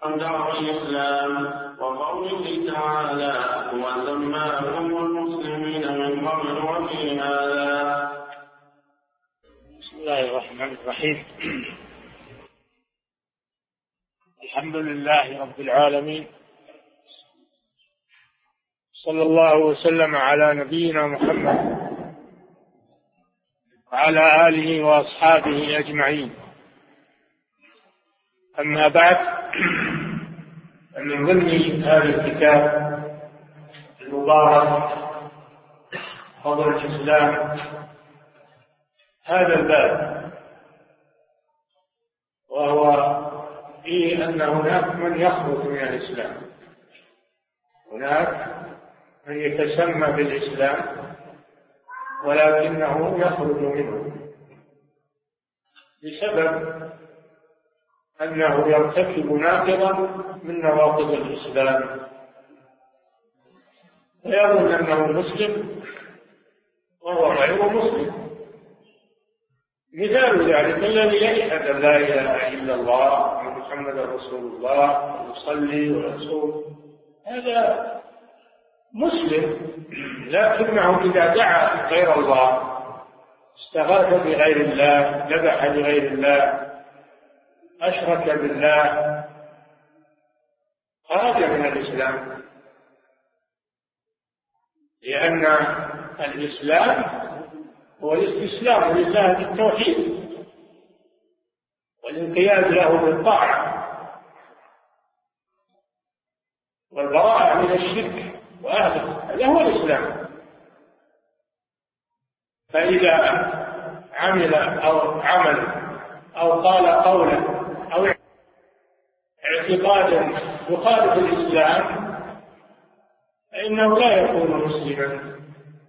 دار الإسلام وقوله تعالى وسماكم المسلمين من قبل وفي هذا. بسم الله الرحمن الرحيم. الحمد لله رب العالمين، صلى الله وسلم على نبينا محمد وعلى آله وأصحابه أجمعين. أما بعد، من ضمن هذا الكتاب المبارك فضل الإسلام هذا الباب، وهو فيه أن هناك من يخرج من الإسلام، هناك من يتسمى بالإسلام ولكنه يخرج منه بسبب أنه يرتكب ناقضا من نواقض الإسلام فيظن أنه مسلم وهو غير مسلم. مثال ذلك الذي يشهد أن لا إله إلا الله محمد رسول الله ويصلي ويصوم، هذا مسلم، لكنه إذا دعا غير الله، استغاث بغير الله، ذبح لغير الله، أشرك بالله، خرج من الإسلام، لأن الإسلام هو الاستسلام لله بالتوحيد والانقياد له بالطاعة والبراءة من الشرك وأهله، هذا هو الإسلام. فإذا عمل أو قال قولا أو اعتقادا يخالف الإسلام فإنه لا يكون مسلما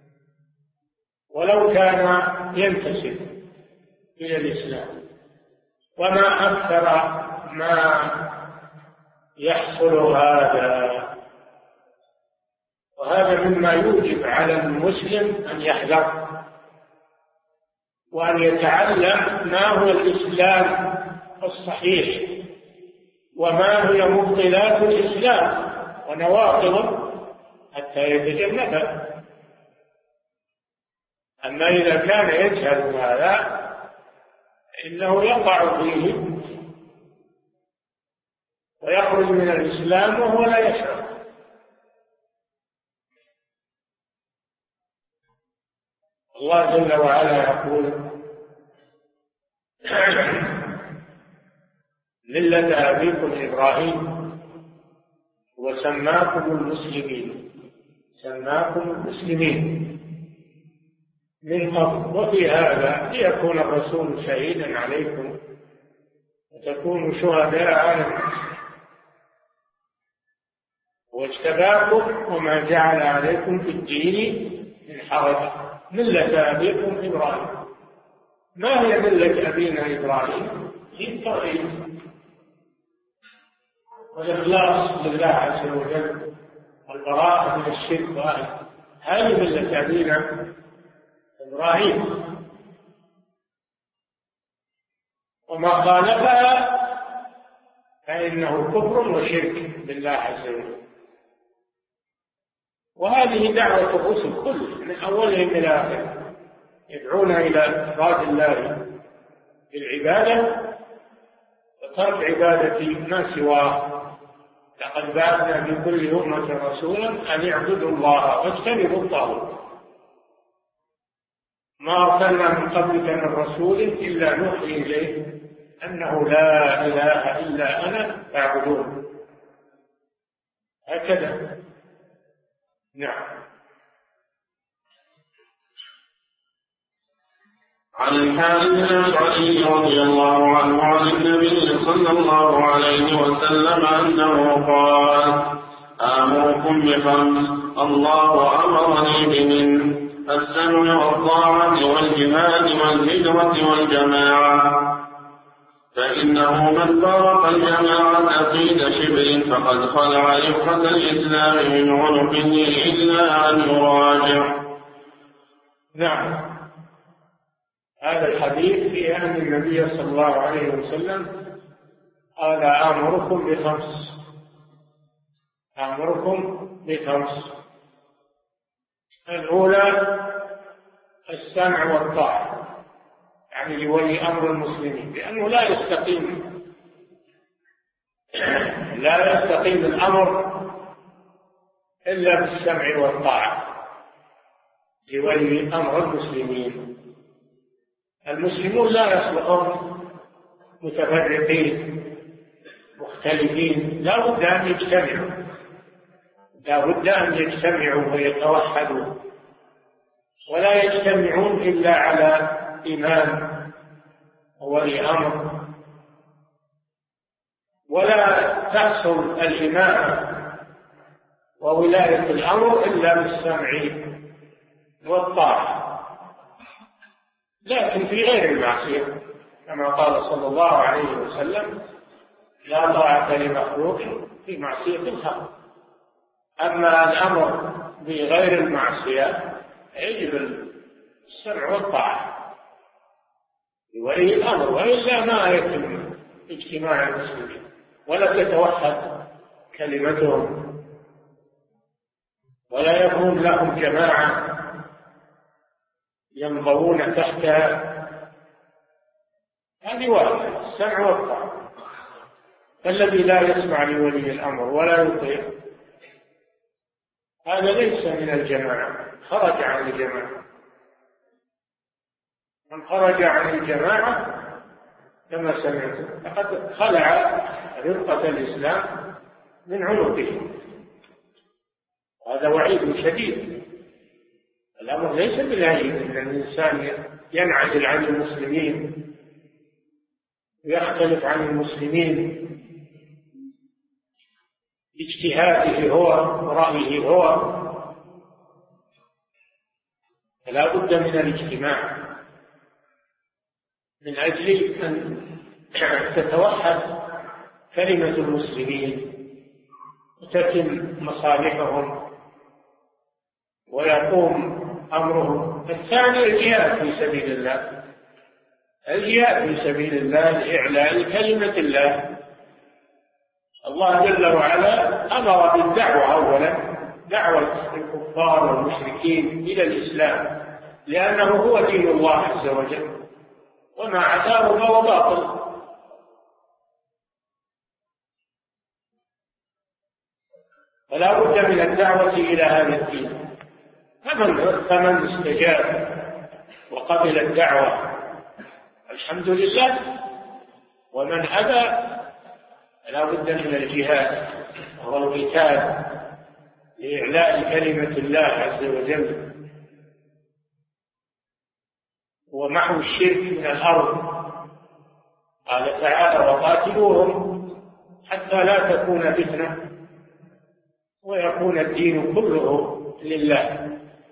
ولو كان ينتسب إلى الإسلام. وما أكثر ما يحصل هذا، وهذا مما يوجب على المسلم أن يحذر وأن يتعلم ما هو الإسلام الصحيح وما هي مبطلات الإسلام ونواقضه حتى يتجنبها. أما إذا كان يجهل هذا إنه يقع فيه ويخرج من الإسلام وهو لا يشعر. الله جل وعلا يقول ملة أبيكم إبراهيم وسماكم المسلمين، سماكم المسلمين من قبل وفي هذا ليكون الرسول شهيدا عليكم وتكونوا شهداء على الناس واجتباكم وما جعل عليكم في الدين من حرج ملة أبيكم إبراهيم. ما هي ملة أبينا إبراهيم؟ هي التوحيد والإخلاص لله عز وجل والبراءة من الشرك وأهله، هذه ملة أبينا إبراهيم. وما خالفها فإنه كفر وشرك بالله عز وجل. وهذه دعوة الرسل كلها من أولهم إلى آخرهم، يدعون إلى إفراد الله بالعبادة وترك عبادة ما سواه. لقد بعثنا في كل أمة رسولا أن اعبدوا الله واجتنبوا الطاغوت. ما أرسلنا من قبلك من رسول إلا نوحي إليه أنه لا إله إلا أنا فاعبدون. هكذا. نعم. عن الحارث الأشعري رضي الله عنه عن النبي صلى الله عليه وسلم أنه قال آمركم بخمس الله أمرني بهن السمع والطاعة والجهاد والهجرة والجماعة، فإنه من فارق الجماعة قيد شبر فقد خلع رفقة الإسلام من عنقه إلا أن يراجع. نعم. هذا الحديث في أن النبي صلى الله عليه وسلم قال آمركم بخمس. الأولى السمع والطاعة، يعني لولي أمر المسلمين، لأنه لا يستقيم الأمر إلا بالسمع والطاعة لولي أمر المسلمين. المسلمون لا يصلحون متفرقين مختلفين، لا بد أن يجتمعوا ويتوحدوا، ولا يجتمعون إلا على إمام ولي أمر، ولا تحصل الإمامة وولاية الأمر إلا بالسمع والطاعة، لكن في غير المعصية، كما قال صلى الله عليه وسلم: لا طاعة لمخلوق في معصية الخالق. أما الأمر بغير المعصية يجب السمع والطاعة لولي الأمر، وإلا ما يتم اجتماع المسلمين ولا تتوحد كلمتهم ولا يكون لهم جماعة ينضوون تحتها. هذه واحدة، السمع والطاعة. فالذي لا يسمع لولي الأمر ولا يطيع هذا ليس من الجماعة، خرج عن الجماعة. من خرج عن الجماعة كما سمعت فقد خلع رفقة الإسلام من عنقه. هذا وعيد شديد. الأمر ليس بالهين أن الإنسان ينعزل عن المسلمين ويختلف عن المسلمين باجتهاده هو ورأيه هو. فلا بد من الاجتماع من أجل أن تتوحد كلمة المسلمين وتتم مصالحهم ويقوم أمرهم. الثاني الجهاد في سبيل الله، الجهاد في سبيل الله لإعلاء كلمة الله. الله جل وعلا أمر بالدعوة أولا، دعوة الكفار والمشركين إلى الإسلام، لأنه هو دين الله عز وجل، وما عداه فهو باطل. فلا بد من الدعوة إلى هذا الدين. فمن استجاب وقبل الدعوة الحمد لله، ومن أبى فلا بد من الجهاد وهو القتال لإعلاء كلمة الله عز وجل ومحو الشرك من الأرض. قال تعالى: وقاتلوهم حتى لا تكون فتنة ويكون الدين كله لله.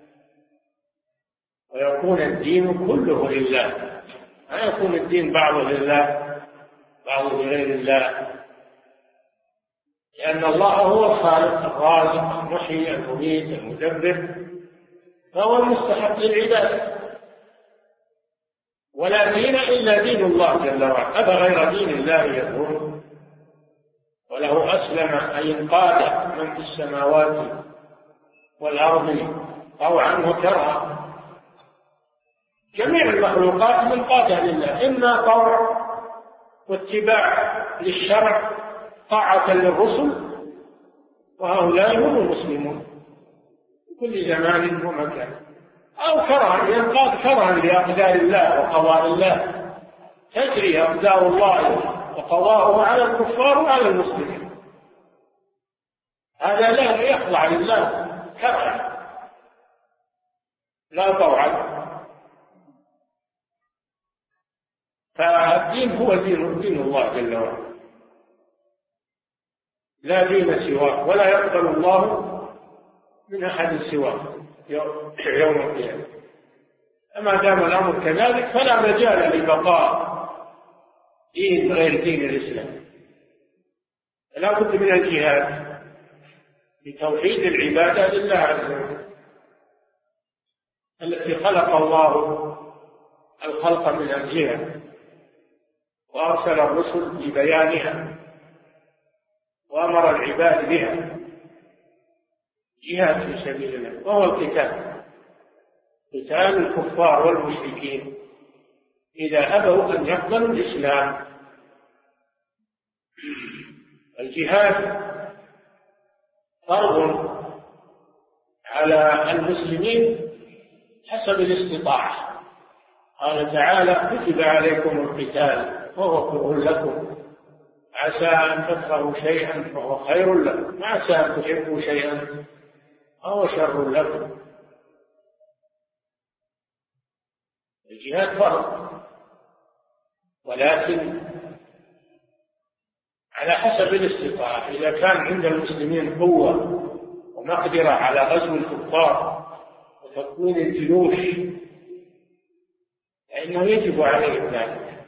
ويكون الدين كله لله، لا يكون الدين بعضه لله بعضه لغير الله، لأن الله هو الخالق الرازق المحيي المميت المدبر، فهو المستحق للعبادة. ولا دين إلا دين الله جل وعلا، أفغير دين الله يبغون وله أسلم أي انقاد من في السماوات والأرض طوعا وكرها. جميع المخلوقات منقادة لله، إما طوع واتباع للشرع طاعة للرسل، وهؤلاء هم المسلمون في كل زمان ومكان، أو كرها ينقاد كرها لأقدار الله وقضاء الله، تجري أقدار الله وقضاؤه على الكفار وعلى المسلمين. هذا لا يخضع لله كرها لا طوعا. فالدين هو دين الله جل وعلا، لا دين سواه، ولا يقبل الله من أحد سواه يوم القيامة. أما دام الأمر كذلك فلا مجال لبقاء دين غير دين الإسلام. لا بد من الجهاد لتوحيد العبادة لله عز وجل التي خلق الله الخلق من أجلها، وأرسل الرسل ببيانها وأمر العباد بها، جهاد في سبيل الله، وهو القتال، قتال الكفار والمشركين إذا أبوا أن يقبلوا الإسلام. الجهاد فرض على المسلمين حسب الاستطاعة. قال تعالى: كتب عليكم القتال وهو كره لكم، عسى أن تكرهوا شيئا فهو خير لكم، وعسى أن تحبوا شيئا فهو شر لكم. الجهاد فرض، ولكن على حسب الاستطاعة. إذا كان عند المسلمين قوة ومقدرة على غزو الكفار وتكوين الجيوش فإنه يجب عليهم ذلك،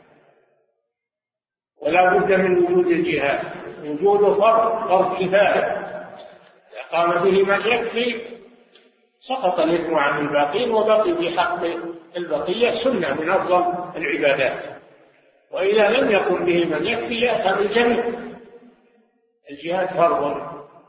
ولا بد من وجود الجهاد. وجوده فرض كفاية، إذا قام به من يكفي سقط الإثم عن الباقين، وبقي بحق البقية سنة من أفضل العبادات. وإذا لم يكن به من يكفي يأخذ الجميع. الجهاد فرض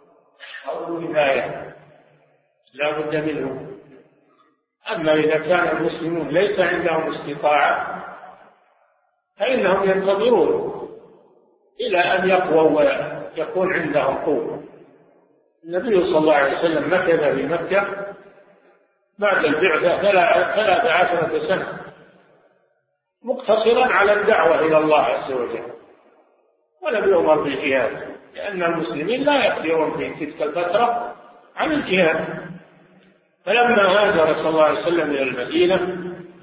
كفاية لا بد منه. أما إذا كان المسلمون ليس عندهم استطاعة فإنهم ينتظرون إلى أن يقووا ويكون عندهم قوة. النبي صلى الله عليه وسلم مكث في مكة بعد البعثة 13 سنة مقتصرا على الدعوة إلى الله عز وجل، ولم يؤمر بالجهاد، لأن المسلمين لا يقدرون في تلك الفترة عن الجهاد. فلما هاجر صلى الله عليه وسلم إلى المدينة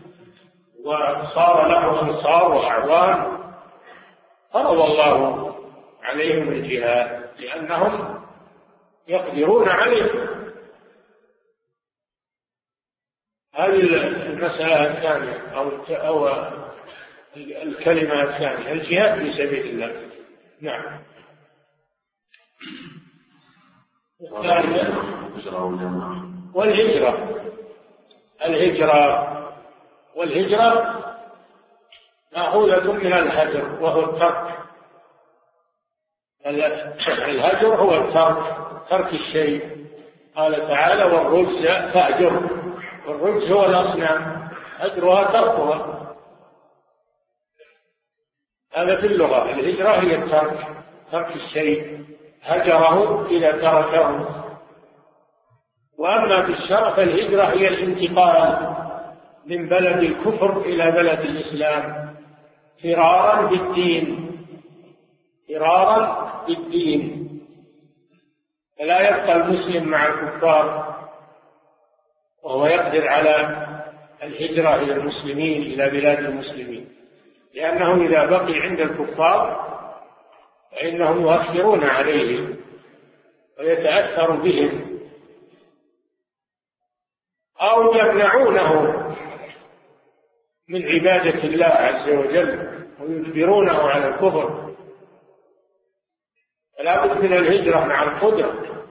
وصار له أنصار وأعوان فرض الله عليهم الجهاد لأنهم يقدرون عليه. هذه المسألة الثانية أو الكلمة الثانية، الجهاد في سبيل الله. نعم. والهجرة مأخوذة من الهجر وهو الترك. الهجر هو ترك الشيء. قال تعالى: والرجز فاهجر. والرجز هو الأصنام، هجرها تركها. هذا في اللغة. الهجرة هي ترك الشيء، هجره إذا تركه. وأما في الشرع فالهجرة هي الانتقال من بلد الكفر إلى بلد الإسلام فرارا بالدين. فلا يبقى المسلم مع الكفار وهو يقدر على الهجرة إلى المسلمين، إلى بلاد المسلمين، لأنه إذا بقي عند الكفار فإنهم يؤثرون عليه ويتأثر بهم أو يمنعونه من عبادة الله عز وجل ويجبرونه على الكفر. فلا بد من الهجرة مع القدرة.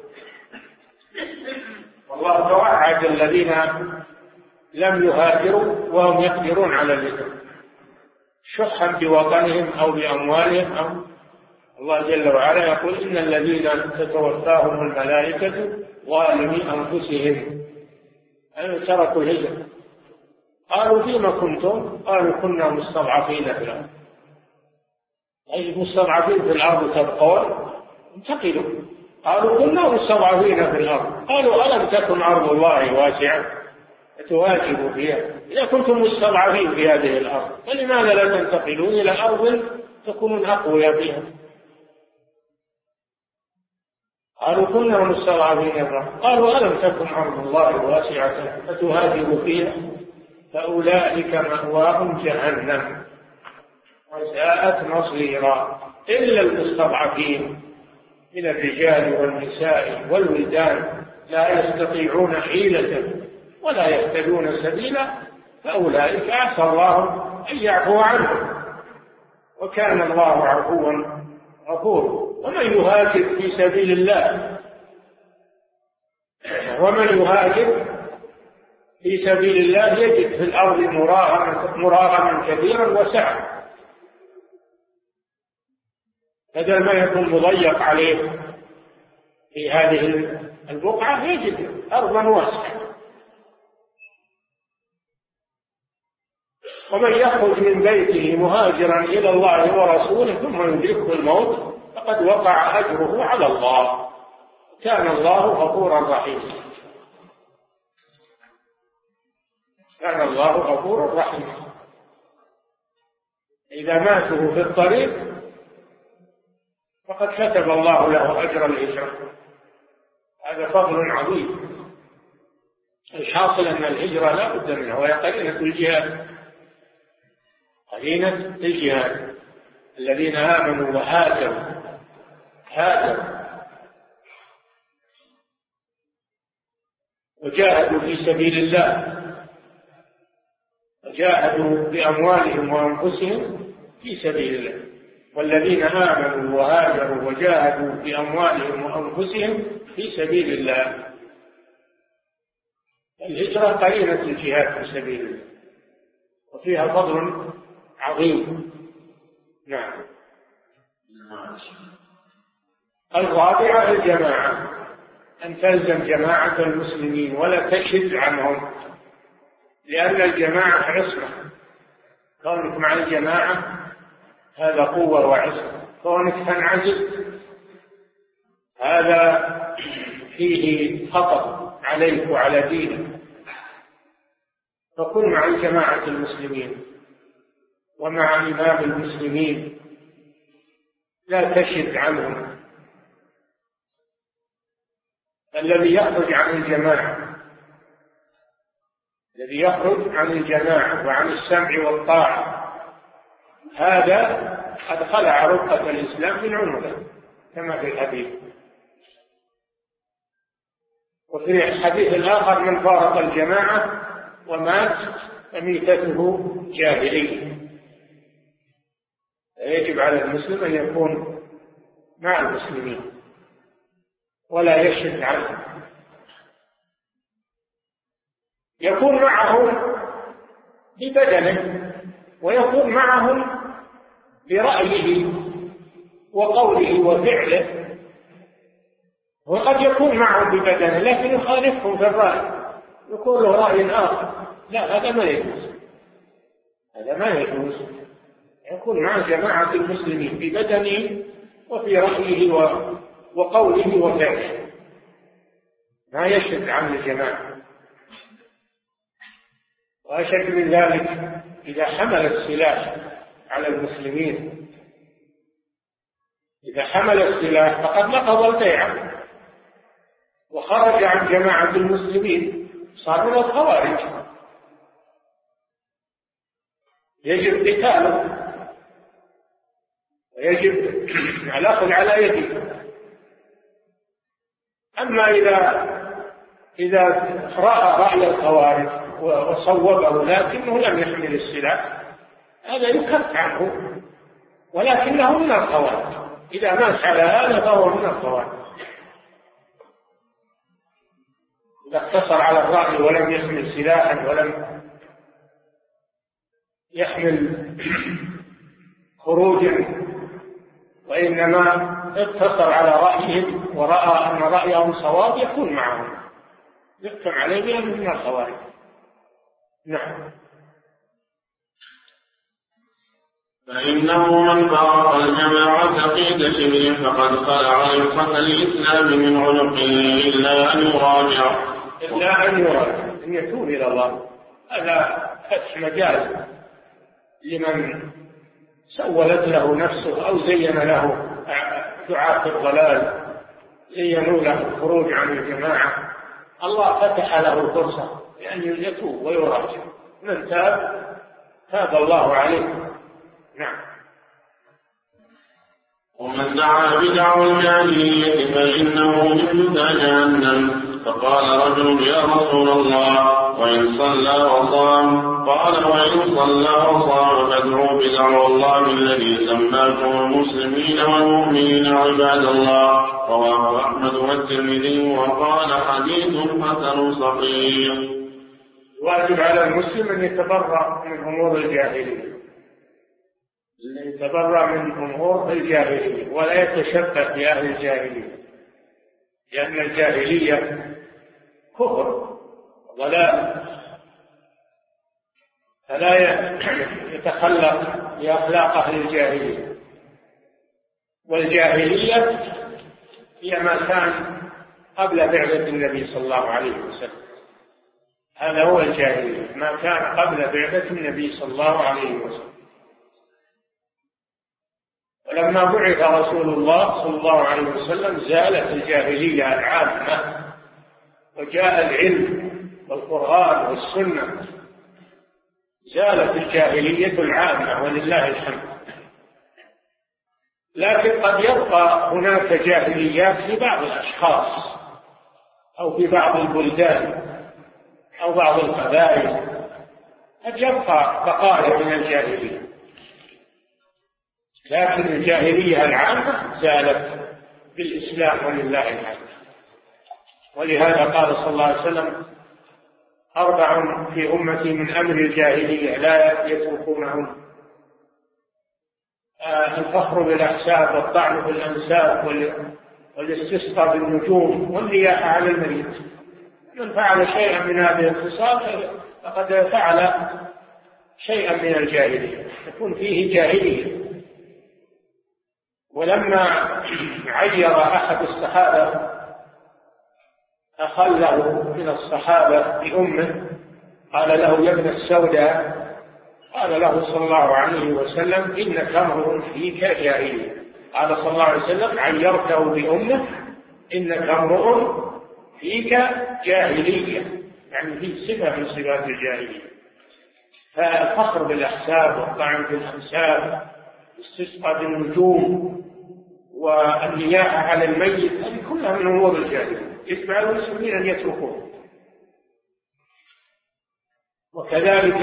والله توعد الذين لم يهاجروا وهم يقدرون على الهجرة شحا بوطنهم أو بأموالهم أو الله جل وعلا يقول: إن الذين تتوفاهم الملائكة ظالمي أنفسهم أن تركوا الهجرة. قالوا: فيما كنتم؟ قالوا: كنا مستضعفين في الأرض. أي مستضعفين في الأرض تبقون؟ انتقلوا. قالوا: كنا مستضعفين في الأرض. قالوا: ألم تكن أرض الله واسعة فتهاجروا فيها؟ إذا كنتم مستضعفين في هذه الأرض فلماذا لا تنتقلون إلى أرض تكونون أقوياء فيها؟ قالوا: كنا مستضعفين في الأرض. قالوا: ألم تكن أرض الله واسعة فتهاجروا فيها؟ فأولئك مأواهم جهنم وساءت مصيرا إلا المستضعفين من الرجال والنساء والولدان لا يستطيعون حيلة ولا يهتدون سبيلا فأولئك عسى الله أن يعفو عنهم وكان الله عفوا غفورا. ومن يهاجر في سبيل الله في سبيل الله يجد في الأرض مراغما كثيرا وسعة. بدل ما يكون مضيق عليه في هذه البقعة يجد أرضا واسعة. ومن يخرج من بيته مهاجرا إلى الله ورسوله ثم يدركه الموت فقد وقع أجره على الله، كان الله غفورا رحيما. كان الله غفورا رحيما. إذا ماتوا في الطريق فقد كتب الله له أجر الهجرة. هذا فضل عظيم. الحاصل أن الهجرة لا بد منها، وهي قرينة الجهاد. قرينة الجهاد. الذين آمنوا وهاجروا وجاهدوا في سبيل الله، وجاهدوا بأموالهم وأنفسهم في سبيل الله. والذين آمنوا وهاجروا وجاهدوا بأموالهم وأنفسهم في سبيل الله. الهجرة قرينة الجهاد في سبيل الله، وفيها فضل عظيم. نعم. الرابعة الجماعة، أن تلزم جماعة المسلمين ولا تشد عنهم، لأن الجماعة عصمة. كونك مع الجماعة هذا قوة وعصمة، كونك تنعزل هذا فيه خطر عليك وعلى دينك. فكن مع جماعة المسلمين ومع إمام المسلمين، لا تشد عنهم. الذي يخرج عن الجماعة وعن السمع والطاعة هذا قد خلع رقة الإسلام من عنقه كما في الحديث. وفي الحديث الآخر: من فارق الجماعة ومات فميتته جاهلية. يجب على المسلم أن يكون مع المسلمين ولا يشد عنهم، يكون معهم ببدنه ويكون معهم برأيه وقوله وفعله. وقد يكون معهم ببدنه لكن يخالفهم في الرأي، يكون له رأي آخر. لا، هذا ما يجوز. يكون مع جماعة المسلمين ببدنه وفي رأيه وقوله وفعله، ما يشد عن الجماعة. وأشد من ذلك إذا حمل السلاح على المسلمين. إذا حمل السلاح فقد نقض البيعة وخرج عن جماعة المسلمين، صار من الخوارج، يجب قتاله ويجب الأخذ على يده. أما إذا رأى رأي الخوارج وصوبه لكنه لم يحمل السلاح، هذا يكف عنه ولكنه من الخوارج. إذا مات على هذا فهو من الخوارج. إذا اقتصر على الرأي ولم يحمل سلاحا ولم يحمل خروجا، وإنما اقتصر على رأيهم ورأى أن رأيهم صواب، يكون معهم، يحكم عليه بأنه من الخوارج. نعم. فإنه من فارق الجماعة قيد شبر فقد خلع رقة الإسلام من عنقه إلا أن يراجع، أن يتوب إلى الله. هذا فتح مجال لمن سولت له نفسه أو زين له دعاة الضلال، زينوا له الخروج عن الجماعة. الله فتح له الفرصة لأن يتوب ويراجع. من تاب الله عليه. نعم. ومن دعا بدعوى الجاهلية فإنه مثل جهنم. فقال رجل: يا رسول الله، وإن صلى وصام؟ قال: وإن صلى وصام فادعوا بدعوى الله الذي سماكم المسلمين والمؤمنين عباد الله. رواه أحمد والترمذي وقال: حديث حسن صحيح. واجب على المسلم أن يتبرأ من أمور الجاهلية، يتبرأ من أمور الجاهلية ولا يتشبه بأهل الجاهلية، لأن الجاهلية كفر وضلال، فلا يتخلق بأخلاق أهل الجاهلية. والجاهلية هي ما كان قبل بعثة النبي صلى الله عليه وسلم، هذا هو الجاهلية، ما كان قبل بعثة النبي صلى الله عليه وسلم. ولما بعث رسول الله صلى الله عليه وسلم زالت الجاهلية العامة، وجاء العلم والقرآن والسنة، زالت الجاهلية العامة ولله الحمد. لكن قد يبقى هناك جاهليات في بعض الأشخاص أو في بعض البلدان أو بعض القبائل، قد يبقى بقايا من الجاهلية، لكن الجاهلية العامة زالت بالإسلام ولله الحمد. ولهذا قال صلى الله عليه وسلم: 4 في أمتي من أمر الجاهلية لا يتركونهن: الفخر بالأحساب، والطعن في الأنساب، والاستسقاء بالنجوم، والنياحة على الميت. من فعل شيئا من هذه الخصال فقد فعل شيئا من الجاهلية، يكون فيه جاهلية. ولما عير أحد الصحابة أخله من الصحابة بأمه، قال له: يا ابن السوداء، قال له صلى الله عليه وسلم: إنك امرؤ فيك جاهلية. قال صلى الله عليه وسلم: عيرته بأمه، إنك امرؤ فيك جاهلية، يعني فيه صفة من صفات الجاهلية. فالفخر بالأحساب، والطعن في الأنساب، والاستسقاء بالنجوم، والنياحة على الميت، هذه كلها من أمور الجاهلية، يجب على المسلمين أن يتركوها. وكذلك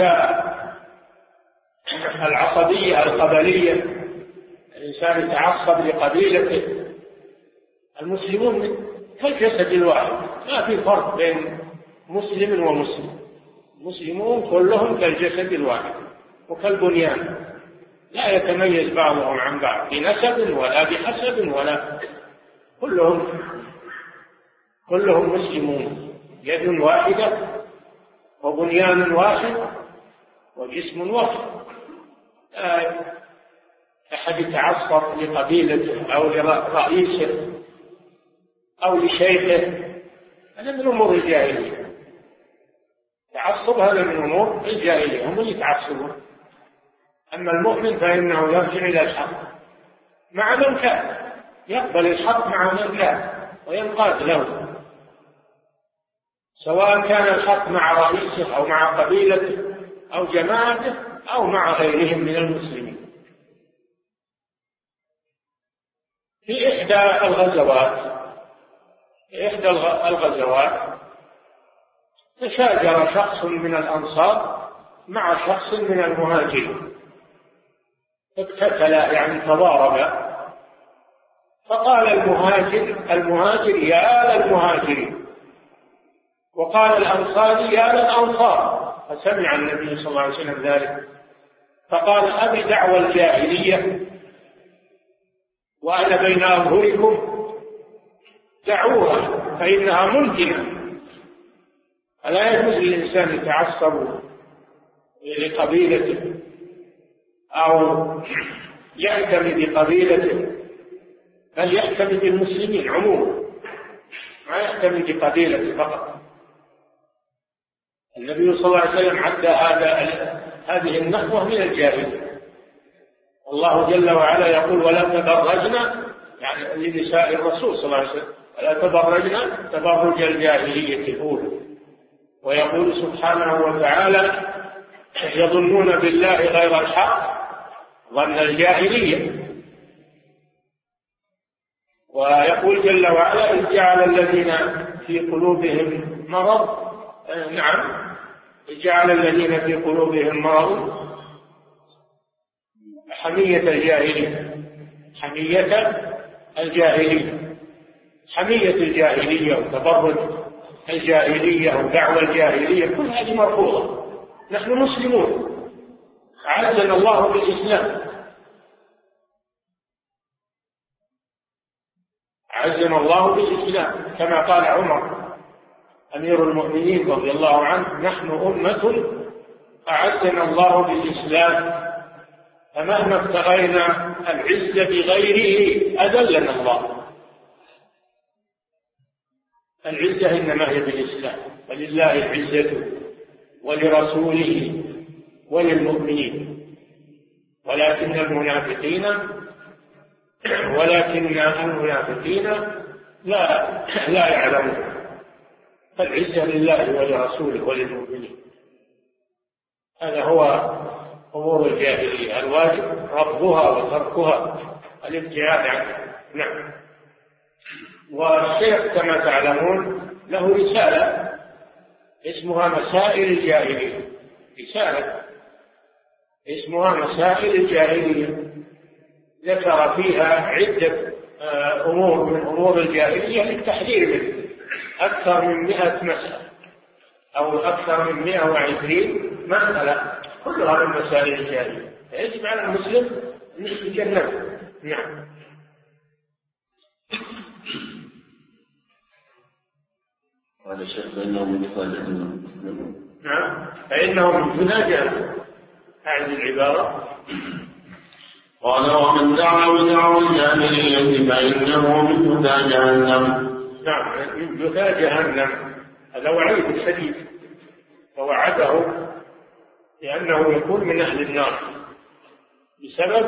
العصبية القبلية، الإنسان يتعصب لقبيلته. المسلمون كالجسد الواحد، ما في فرق بين مسلم ومسلم، المسلمون كلهم كالجسد الواحد وكالبنيان، لا يتميز بعضهم عن بعض بنسب ولا بحسب، ولا كلهم مسلمون، يد واحدة وبنيان واحد وجسم واحد. أحد يتعصب لقبيلته أو لرئيسه أو لشيخه، هذا من أمور الجاهلية. تعصب هذا من أمور الجاهلية، هم يتعصبون. أما المؤمن فإنه يرجع إلى الحق مع من كان، يقبل الحق مع من كان وينقاد له، سواء كان الحق مع رئيسه أو مع قبيلته أو جماعته أو مع غيرهم من المسلمين. في إحدى الغزوات تشاجر شخص من الأنصار مع شخص من المهاجرين، اقتتلا يعني تضاربا، فقال المهاجر يا للمهاجرين، وقال الأنصاري يا للأنصار. فسمع النبي صلى الله عليه وسلم ذلك فقال: أبي دعوى الجاهلية وأنا بين أظهركم، دعوها فإنها منتنة. ألا يجوز للإنسان يتعصب لقبيلته أو يعتمد بقبيلته، بل يعتمد بالمسلمين عموما، ما يعتمد بقبيلته فقط. النبي صلى الله عليه وسلم عد هذه النخوة من الجاهلية. الله جل وعلا يقول: ولا تبرجن، يعني لنساء الرسول صلى الله عليه وسلم: ولا تبرجن تبرج الجاهلية الأولى. ويقول سبحانه وتعالى: يظنون بالله غير الحق ظن الجاهلية. ويقول جل وعلا: إذ جعل الذين في قلوبهم مرض، جعل الذين في قلوبهم مرض حمية الجاهلية وتبرج الجاهلية ودعوى الجاهلية، كل هذه مرفوضة. نحن مسلمون، أعزنا الله بالإسلام، أعزنا الله بالإسلام، كما قال عمر أمير المؤمنين رضي الله عنه: نحن أمة أعزنا الله بالإسلام، فمهما ابتغينا العزة بغيره أذلنا الله. العزة إنما هي بالإسلام، ولله العزة ولرسوله وللمؤمنين، ولكن المنافقين لا يعلمون. فالعزة لله ولرسوله وللمؤمنين. هذا هو أمور الجاهلية الواجب رفضها وتركها، الابتعاد عنها. نعم. والشيخ كما تعلمون له رسالة اسمها مسائل الجاهلية، رسالة اسمها مسائل الجاهلية، ذكر فيها عدة أمور من أمور الجاهلية للتحذير منه، أكثر من 100 مسألة أو أكثر من 120 مسألة، كلها من مسائل الجاهلية، يجب على المسلم أن يتجنبها. نعم. هذا الشيخ فإنهم يتفاجئون. نعم، فإنهم يتفاجئون. أعد العبارة. قال: ومن دعا بدعوى الجاهلية فإنه من هدى جهنم. نعم، من هدى جهنم. هذا وعيد شديد، فوعده لأنه يكون من أهل النار بسبب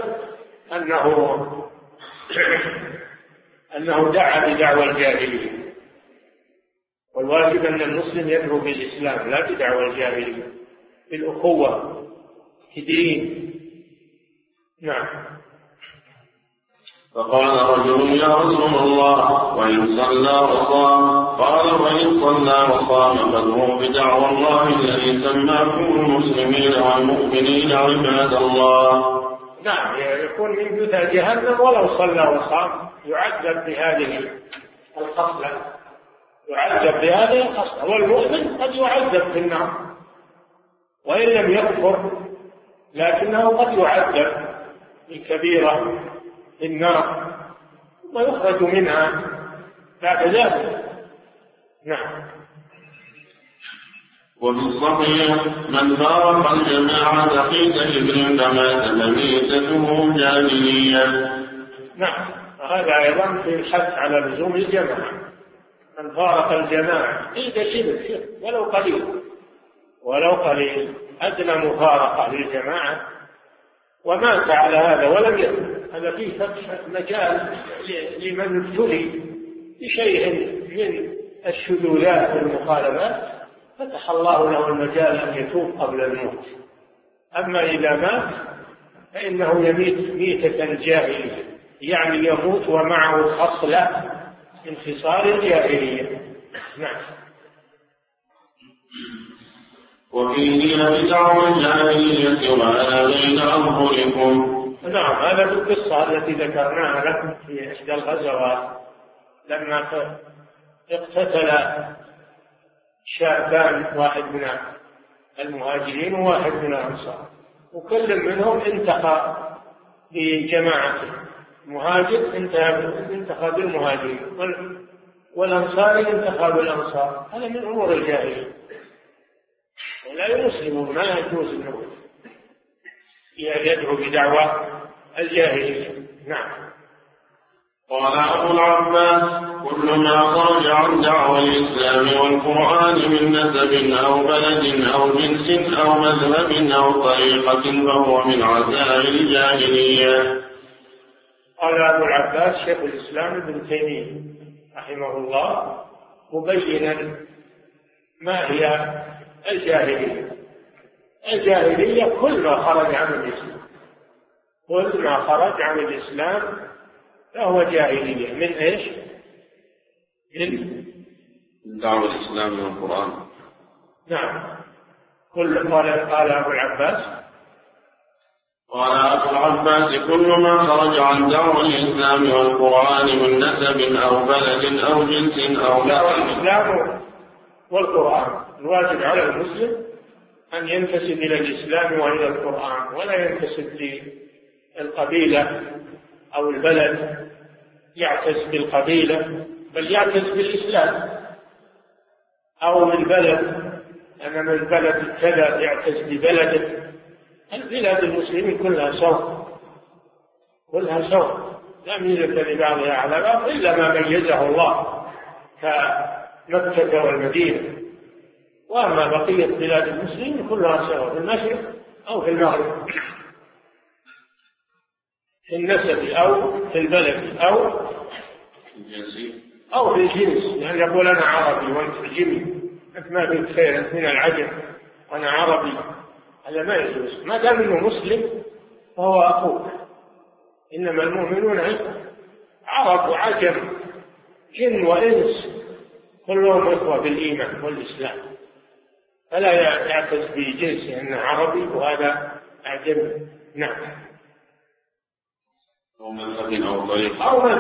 أنه دعا بدعوى الجاهلية. والواجب أن المسلم يدعو بالإسلام لا بدعوى الجاهلية، بالأخوة في الدين. نعم. فقال رجل: يا رسول الله، وإن صلى وصام؟ قال: وإن صلى وصام فادعوا بدعوى الله الذي سماكم المسلمين والمؤمنين عباد الله. نعم، يكون من جثى جهنم ولو صلى وصام، يعذب بهذه الخصلة، والمؤمن قد يعذب في النار وإن لم يكفر، لكنه قد يعذب بكبيرة في النار ويخرج منها بعد ذلك. نعم. وفي الصحيح: من فارق الجماعة في كبر فمات فميتته جاهلية. نعم، هذا أيضا في الحث على لزوم الجماعة. من فارق الجماعة في كبر ولو قليل أدنى مفارقة للجماعة ومات على هذا ولم يتب، هذا فيه فتح مجال لمن ابتلي بشيء من الشذوذات والمخالفات، فتح الله له المجال أن يتوب قبل الموت. أما إذا مات فإنه يميت ميتة جاهلية، يعني يموت ومعه خصلة من خصال الجاهلية. نعم. وفيه بدعوى الجاهلية وأنا بين أظهركم. نعم، هذا في القصة التي ذكرناها لكم في إحدى الغزوات، لما اقتتل شابان، واحد من المهاجرين وواحد من الأنصار، وكل منهم انتقى بجماعته. المهاجر انتقى بالمهاجرين، والأنصاري انتقى بالأنصار. هذا من أمور الجاهلية، ولا المسلمون ما يجوز انه يدعو بدعوى الجاهلية. نعم. قال أبو العباس: كل ما خرج عن دعوى الإسلام والقرآن من نسب أو بلد أو جنس أو مذهب أو طريقة فهو من عزائم الجاهلية. قال أبو العباس شيخ الإسلام ابن تيمية رحمه الله مبينا ما هي الجاهلية. الجاهلية كل ما خرج عن الإسلام، كل ما خرج عن الإسلام فهو جاهلية. من إيش؟ من دعوة الإسلام والقرآن. نعم. قال أبو العباس: قال أبو العباس: كل ما خرج عن دعوة الإسلام والقرآن من نسب أو بلد أو جنس أو الإسلام والقرآن. الواجب على المسلم أن ينتسب إلى الإسلام وإلى القرآن، ولا ينتسب للقبيلة أو البلد يعتز بالقبيلة، بل يعتز بالإسلام، أو من بلد، أنا من بلد كذا يعتز ببلده. البلاد المسلمين كلها سواء، كلها سواء، لا ميزة لبعضها على بعض إلا ما ميزه الله كمكة والمدينة. وأما بقية بلاد المسلمين كلها سواء في المشرق أو في المغرب، في النسب أو في البلد أو في الجنس. يعني يقول أنا عربي وأنت جمي، أنت ما فيك خير، أنت من العجم وأنا عربي، هذا ما يجوز. ما دام أنه مسلم فهو أخوك، إنما المؤمنون عرب وعجم، جن وإنس، كلهم إخوة بالإيمان والإسلام، فلا يعتز بجنسه أنه عربي وهذا أعجمي. نعم. أو مذهب أو طريق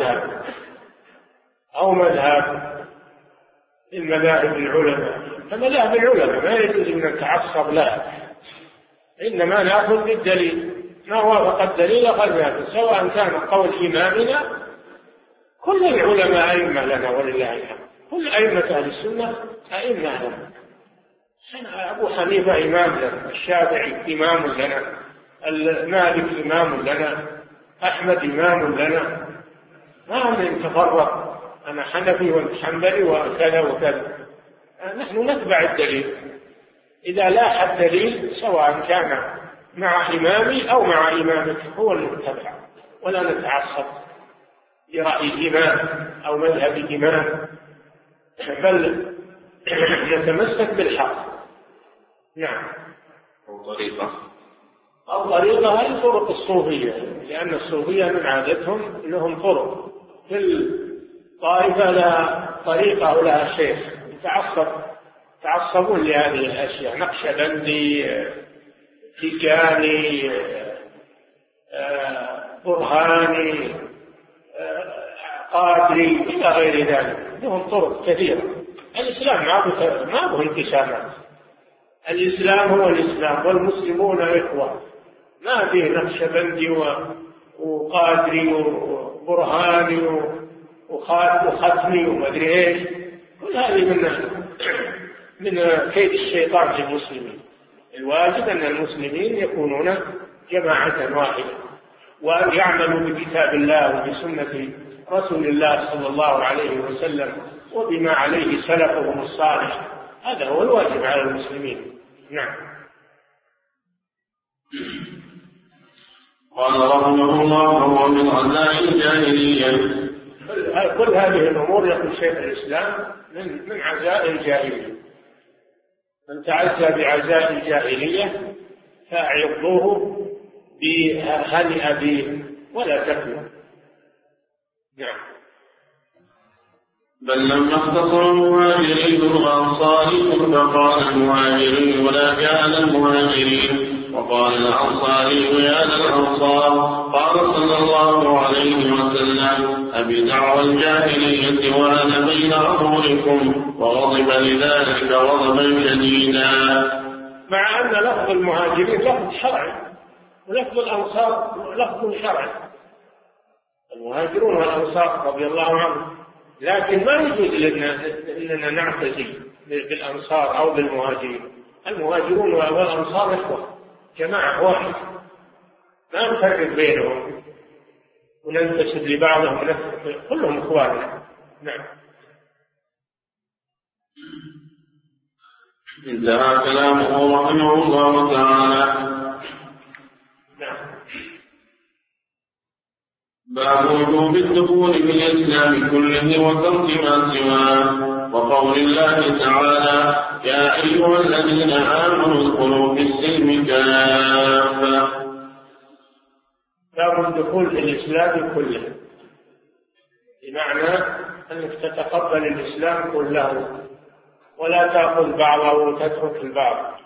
أو مذهب المذاهب العلماء. فمذاهب العلماء ما يجوز أن نتعصب لها، إنما نأخذ بالدليل، ما وافق الدليل أخذناه، سواء كان قول إمامنا. كل العلماء أئمة لنا ولله الحمد، كل أئمة أهل السنة أئمة لنا. أبو حنيفة إمام لنا، الشافعي إمام لنا، مالك إمام لنا، أحمد إمام لنا، ما من تفرق أنا حنفي وأنت حنبلي وكذا وكذا. نحن نتبع الدليل، إذا لاح الدليل سواء كان مع إمامي أو مع إمامك هو المتبع، ولا نتعصب لرأي إمام أو مذهب إمام، بل نتمسك بالحق. نعم. أو طريقة هي طرق الصوفية، لأن الصوفية من عادتهم لهم طرق، كل طائفة لها طريقة ولها شيخ، يتعصبون لهذه الأشياء، نقشبندي، تيجاني، برهاني، قادري، إلى غير ذلك، لهم طرق كثيرة. الإسلام ما هو انقسامات، الإسلام هو الإسلام، والمسلمون إخوة، ما فيه نقشبندي وقادري وبرهاني وختمي ومدري ايش. كل هذه من كيد الشيطان في المسلمين. الواجب أن المسلمين يكونون جماعة واحدة، وأن يعملوا بكتاب الله وبسنة رسول الله صلى الله عليه وسلم وبما عليه سلفهم الصالح. هذا هو الواجب على المسلمين. نعم. قال رحمه الله: هو من غزاء الجاهلية. كل هذه الأمور يقول شيخ الإسلام من عزاء الجاهلية. من تعزى بعزاء الجاهلية فأعظوه بهنئ به ولا تكلم. نعم. بل لما اختصر المهاجرين والأنصار فقال المهاجرين ولا كان المهاجرين، وقال الأنصاري يا للأنصار. قال صلى الله عليه وسلم: أبدعوى الجاهلية وأنا بين أظهركم، وغضب لذلك غضبا شديدا. مع أن لفظ المهاجرين لفظ شرعي ولفظ الأنصار لفظ شرعي، المهاجرون والأنصار رضي الله عنهم، لكن ما يجوز لنا نعتزي بالأنصار أو بالمهاجرين. المهاجرون والأنصار إخوة، جماعة واحدة، ما نفرق بينهم وننتسب لبعضهم، كلهم إخواننا. نعم. انتهى كلامه رحمه الله تعالى. نعم. باب وجوب الدخول في الإسلام كله وترك ما سواه. وقول الله تعالى: يا أيها الذين آمنوا ادخلوا في السلم كافة. باب الدخول في الإسلام كله، بمعنى أنك تتقبل الإسلام كله ولا تأخذ بعضه وتترك البعض.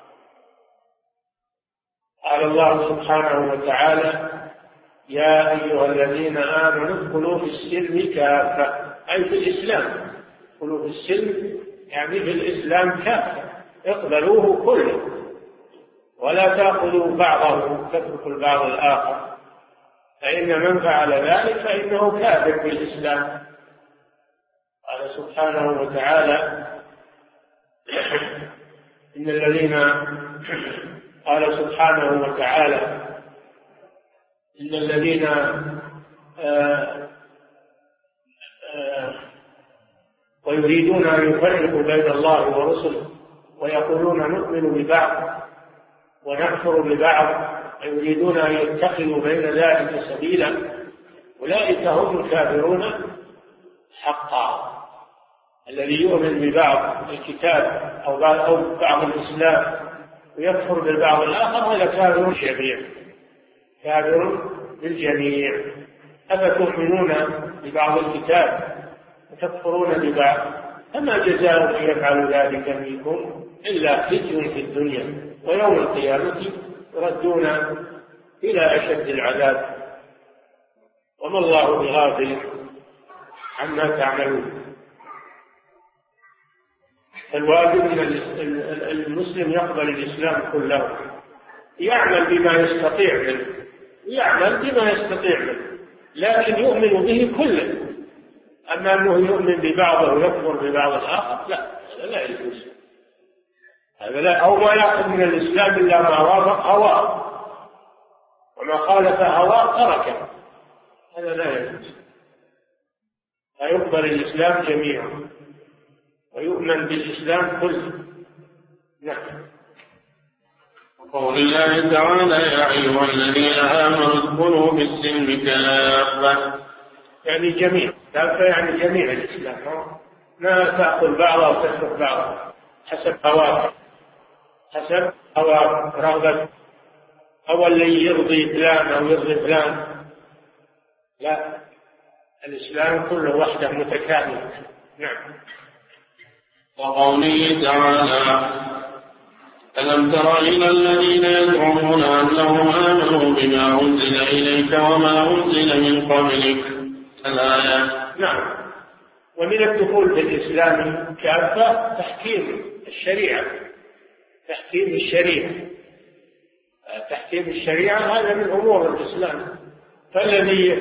قال الله سبحانه وتعالى: يا أيها الذين آمنوا ادخلوا في السلم كافة، أي في الإسلام. ادخلوا في السلم يعني في الإسلام كافة، اقبلوه كله ولا تأخذوا بعضه وتتركوا البعض الآخر. فإن من فعل ذلك فإنه كافر بالإسلام. قال سبحانه وتعالى إن الذين قال سبحانه وتعالى إن الذين ويريدون أن يفرقوا بين الله ورسله ويقولون نؤمن ببعض ونكفر ببعض ويريدون أن يتخذوا بين ذلك سبيلا أولئك هم الكافرون حقا. الذي يؤمن ببعض الكتاب أو بعض الإسلام ويكفر بالبعض الآخر هذا كافر بالجميع، كافر بالجميع. أفتؤمنون ببعض الكتاب وتكفرون ببعض فما جزاء من يفعل ذلك منكم إلا خزي في الدنيا ويوم القيامة يردون إلى أشد العذاب وما الله بغافل عما تعملون. الواجب أن المسلم يقبل الإسلام كله، يعمل بما يستطيع منه، لكن يؤمن به كله. أما أنه يؤمن ببعضه ويكفر ببعض الآخر لا يجوز هذا، لا. أو ما يأخذ من الإسلام إلا ما وافق هواه وما خالف هواه تركه، هذا لا يجوز. فيقبل الإسلام جميعا ويؤمن بالإسلام كله. نعم. وقول الله تعالى يا أيها الذين آمنوا ادخلوا في السلم كافة، يعني جميع، كافة يعني جميع الإسلام، ما تأخذ بعضها وتترك بعضها حسب هواك، حسب هواك رغبة، أو اللي يرضي فلان أو يرضي فلان، لا، الإسلام كله وحده متكامل. نعم. وقوله تعالى ألم تر إلى الذين يزعمون أنهم آمنوا بما أنزل إليك وما أنزل من قبلك، الآية. نعم. ومن الدخول في الإسلام كافة تحكيم الشريعة، تحكيم الشريعة هذا من أمور الإسلام. فالذي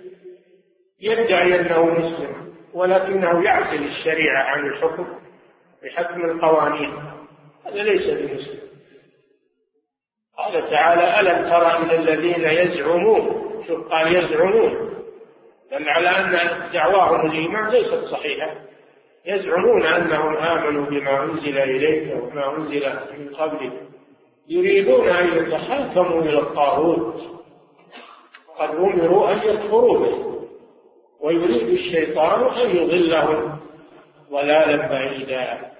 يدعي أنه مسلم ولكنه يعزل الشريعة عن الحكم بحكم القوانين هذا ليس بمسلم. قال تعالى ألم تر إلى الذين يزعمون، شوف قال يزعمون، دل على أن دعواهم الإيمان ليست صحيحة. يزعمون أنهم آمنوا بما أنزل إليك وما أنزل من قبلك يريدون أن يتحاكموا إلى الطاغوت قد أمروا أن يكفروا به ويريد الشيطان أن يضلهم ضلالا بعيدا.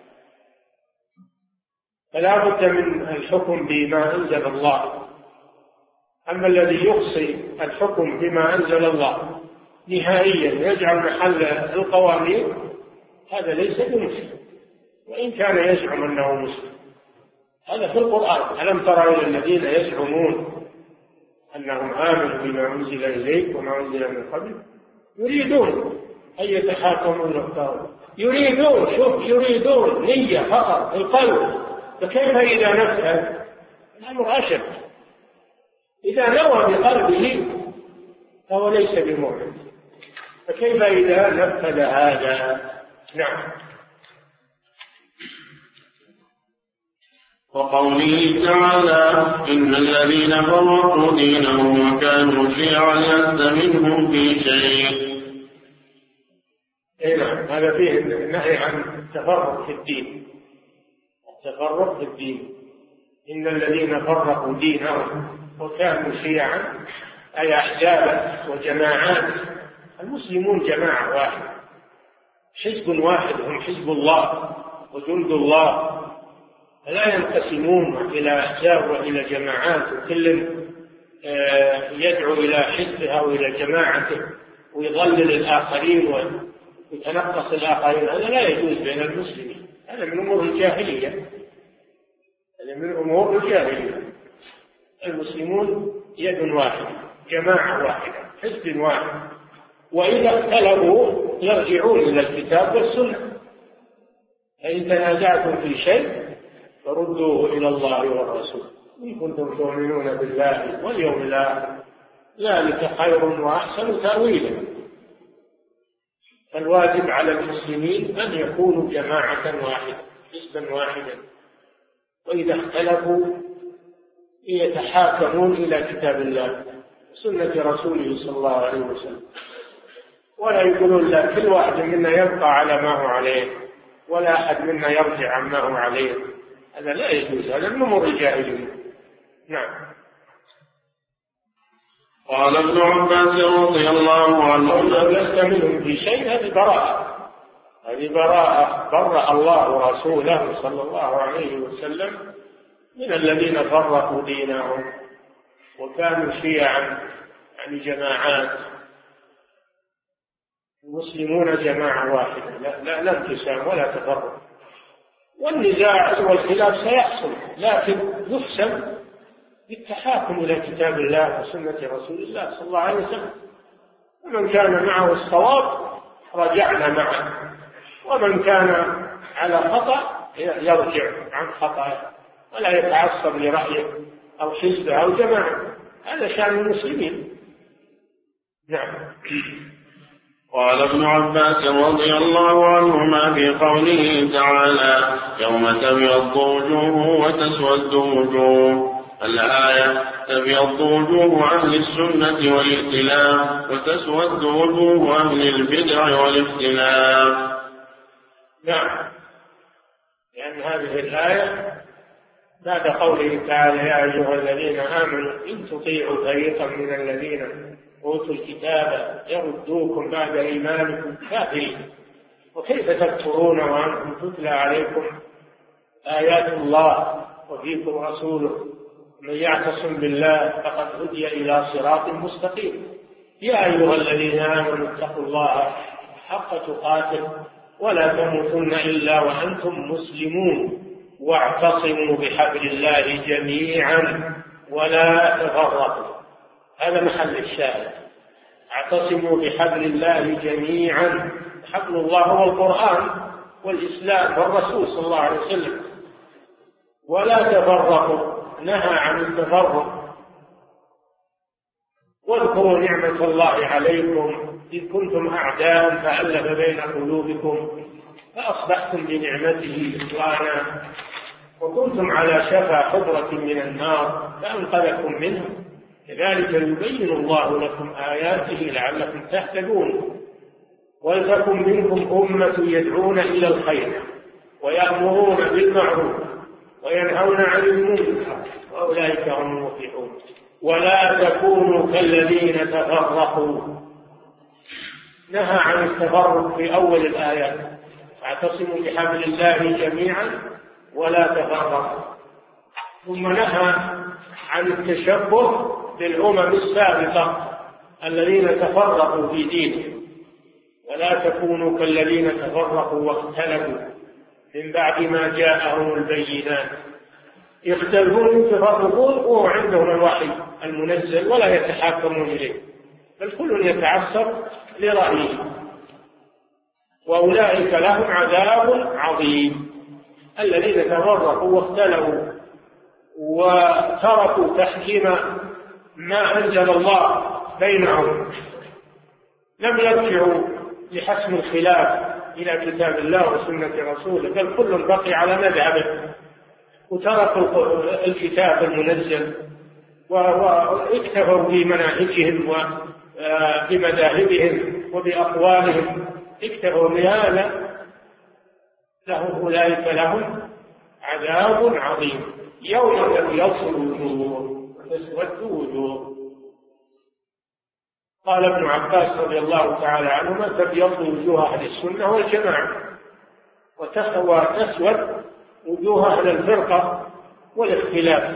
فلا بد من الحكم بما أنزل الله. أما الذي يقصي الحكم بما أنزل الله نهائيا يجعل محل القوانين هذا ليس بمسلم وإن كان يزعم أنه مسلم. هذا في القرآن ألم تر إلى الذين يزعمون أنهم آمنوا بما أنزل إليك وما أنزل من قبل يريدون أن يتحاكموا إلى الطاغوت. يريدون، شوف، يريدون نية فقط القلب. فكيف إذا نفذ الأمر أشد؟ إذا نوى بقلبه فهو ليس بمؤمن، فكيف إذا نفذ هذا؟ نعم. وقوله تعالى إن الذين فرقوا دينهم وكانوا شيعا لست منهم في شيء. نعم، هذا فيه النهي عن التفرق في الدين. التفرق في الدين، إن الذين فرقوا دينهم وكانوا شيعا أي أحزابا وجماعات. المسلمون جماعة واحدة، حزب واحد، هم حزب الله وجند الله، لا ينقسمون إلى أحزاب وإلى جماعات وكل يدعو إلى حزبه أو إلى جماعته ويضلل الآخرين ويتنقص الآخرين. هذا لا يجوز بين المسلمين، هذا من أمور الجاهلية، هذا من أمور الجاهلية. المسلمون يد واحدة، جماعة واحدة، حزب واحد، وإذا اختلفوا يرجعون إلى الكتاب والسنة. فإن تنازعتم في شيء فردوه إلى الله والرسول إن كنتم تؤمنون بالله واليوم الآخر ذلك خير وأحسن تأويلا. فالواجب على المسلمين أن يكونوا جماعة واحدة حزبا واحدا، وإذا اختلفوا يتحاكمون إلى كتاب الله وسنة رسوله صلى الله عليه وسلم، ولا يقولون لا كل واحد منا يبقى على ما هو عليه ولا أحد منا يرجع عما هو عليه. هذا لا يجوز، هذا من أمور الجاهلية. نعم. قال ابن عباس رضي الله عنه لست منهم في شيء، هذه براءة برأ الله ورسوله صلى الله عليه وسلم من الذين فرقوا دينهم وكانوا شيعا، يعني جماعات. المسلمون جماعة واحدة، لا انقسام ولا تفرق. والنزاع والخلاف سيحصل، لكن يحسم بالتحاكم إلى كتاب الله وسنة رسول الله صلى الله عليه وسلم. ومن كان معه الصواب رجعنا معه، ومن كان على خطأ يرجع عن خطأه ولا يتعصب لرأيه أو حزبه أو جماعة. هذا شأن المسلمين. نعم. قال ابن عباس رضي الله عنهما في قوله تعالى يوم تبيض وجوه وتسود وجوه، الآية تبيض وجوه أهل السنة والائتلاف وتسود وجوه أهل البدع والاختلاف. نعم، لأن هذه الآية بعد قوله تعالى يا أيها الذين آمنوا إن تطيعوا فريقا من الذين أوتوا الكتاب يردوكم بعد إيمانكم كافرين، وكيف تكفرون وأنتم تتلى عليكم آيات الله وفيكم رسوله، من يعتصم بالله فقد هدي إلى صراط مستقيم. يا أيها الذين آمنوا اتقوا الله حق تقاته ولا تموتن إلا وأنتم مسلمون واعتصموا بحبل الله جميعا ولا تفرقوا. هذا محل الشاهد، اعتصموا بحبل الله جميعا. حبل الله هو القرآن والإسلام والرسول صلى الله عليه وسلم. ولا تفرقوا، نهى عن التفرق. واذكروا نعمة الله عليكم إذ كنتم أعداء فألف بين قلوبكم فأصبحتم بنعمته إخوانا وكنتم على شفا حفرة من النار فأنقذكم منه. كذلك يبين الله لكم آياته لعلكم تهتدون. ولتكن منكم أمة يدعون إلى الخير ويأمرون بالمعروف وينهون عن المنكر وأولئك هم المفلحون. ولا تكونوا كالذين تفرقوا، نهى عن التفرق في أول الآيات، اعتصموا بحبل الله جميعا ولا تفرقوا. ثم نهى عن التشبه بالأمم السابقة الذين تفرقوا في دينهم. ولا تكونوا كالذين تفرقوا واختلفوا من بعد ما جاءهم البينات. يختلفون يتفرقون وهو عندهم الوحي المنزل ولا يتحاكمون إليه، بل كل يتعصب لرأيه. وأولئك لهم عذاب عظيم. الذين تفرقوا واختلفوا وتركوا تحكيم ما أنزل الله بينهم، لم يرجعوا لحسم الخلاف إلى كتاب الله وسنة رسوله، بل كل بقي على مذهبه وتركوا الكتاب المنزل واكتفوا بمناهجهم وبمذاهبهم وبأقوالهم، اكتفوا بهذا. أولئك لهم عذاب عظيم يوم تبيض وجوه وتسود وجوه. قال ابن عباس رضي الله تعالى عنهما تبيض وجوه أهل السنة والجماعة وتسود وجوه أهل الفرقة والاختلاف.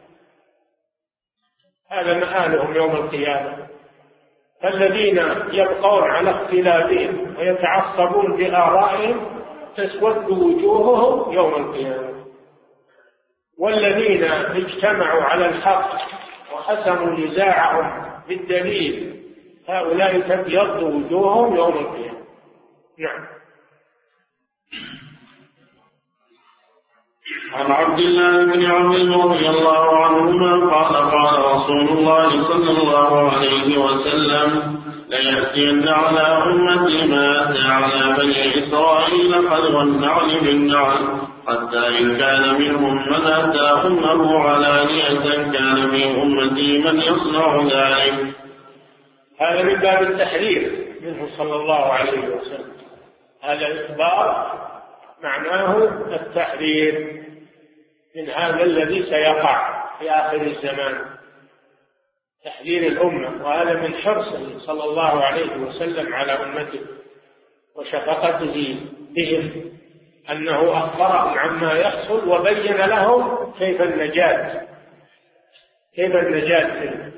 هذا مآلهم يوم القيامة. فالذين يبقون على اختلافهم ويتعصبون بآرائهم تسود وجوههم يوم القيامة. والذين اجتمعوا على الحق وحسموا نزاعهم بالدليل هؤلاء تبيض وجوههم يوم القيامة. نعم. عن عبد الله بن عمرو رضي الله عنهما قال قال رسول الله صلى الله عليه وسلم ليأتين على أمتي ما أتى على بني إسرائيل قدر النعل بالنعل حتى إن كان منهم من أتى أمه علانية كان من أمتي من يصنع ذلك. هذا من باب التحرير منه صلى الله عليه وسلم. هذا الإخبار معناه التحرير من هذا الذي سيقع في آخر الزمان، تحذير الأمة. وهذا من حرصه صلى الله عليه وسلم على أمته وشفقته بهم، أنه أخبرهم عما يحصل وبين لهم كيف النجاة منه.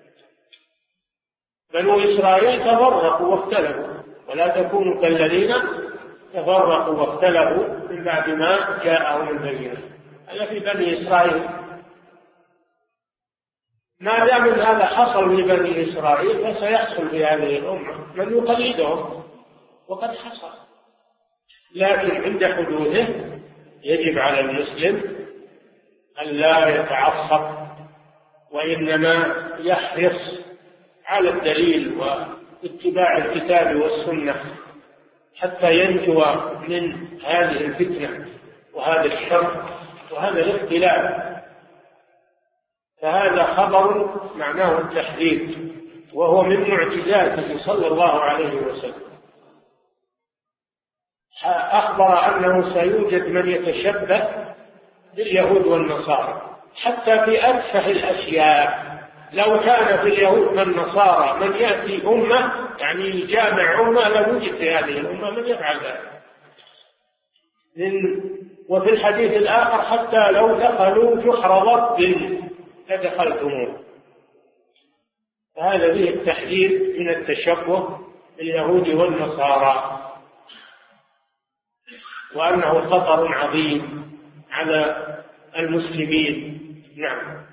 بنو إسرائيل تفرقوا واختلفوا، ولا تكونوا كالذين تفرقوا واختلفوا من بعد ما جاءهم البينة. هذا في بني إسرائيل. ما دام هذا حصل لبني إسرائيل فسيحصل في هذه الأمة من يقلدهم، وقد حصل. لكن عند حدوده يجب على المسلم أن لا يتعصب، وإنما يحرص على الدليل واتباع الكتاب والسنة حتى ينجو من هذه الفتنة وهذا الشر وهذا الاختلاف. فهذا خبر معناه التحذير، وهو من معجزاته صلى الله عليه وسلم. أخبر أنه سيوجد من يتشبه باليهود والنصارى حتى في أتفه الأشياء. لو كان في اليهود والنصارى من يأتي أمة يعني جامع أمة لوجد في هذه الأمة من يفعل ذلك. وفي الحديث الآخر حتى لو دخلوا جحر ضب لدخلتموه. فهذا به التحذير من التشبه باليهود والنصارى، وأنه خطر عظيم على المسلمين. نعم.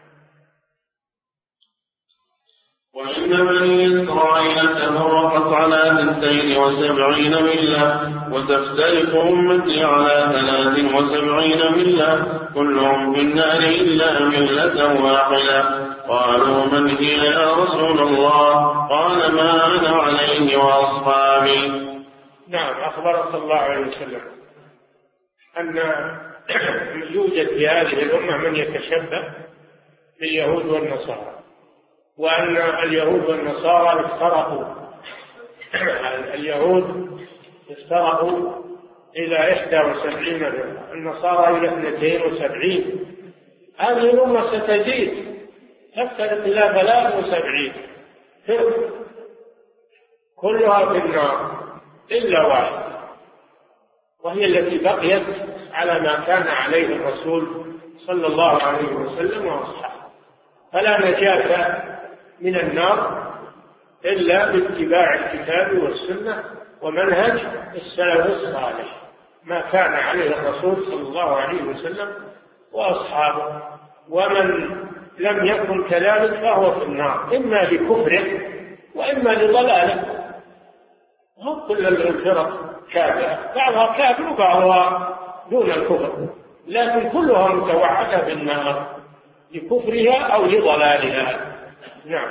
وإن بني إسرائيل تفرقت على 72 ملة وتفترق أمتي على 73 ملة كلهم في النار إلا ملة واحدة. قالوا من هي يا رسول الله؟ قال ما أنا عليه وأصحابي. نعم. أخبر صلى الله عليه وسلم أن يوجد في هذه الأمة من يتشبه باليهود والنصارى، وأن اليهود والنصارى افترقوا. اليهود افترقوا إلى 71 فرقة، النصارى إلى 72. هذه الأمة ستزيد تفترق إلى 73 فرقة كلها في النار إلا واحدة، وهي التي بقيت على ما كان عليه الرسول صلى الله عليه وسلم وأصحابه. فلا نجاة من النار إلا باتباع الكتاب والسنة ومنهج السلف الصالح، ما كان عليه الرسول صلى الله عليه وسلم وأصحابه. ومن لم يكن كذلك فهو في النار، إما بكفره وإما لضلاله. هم كل الفرق كافرة، بعضها كافر وبعضها دون الكفر، لكن كلها متوعدة بالنار لكفرها أو لضلالها. نعم.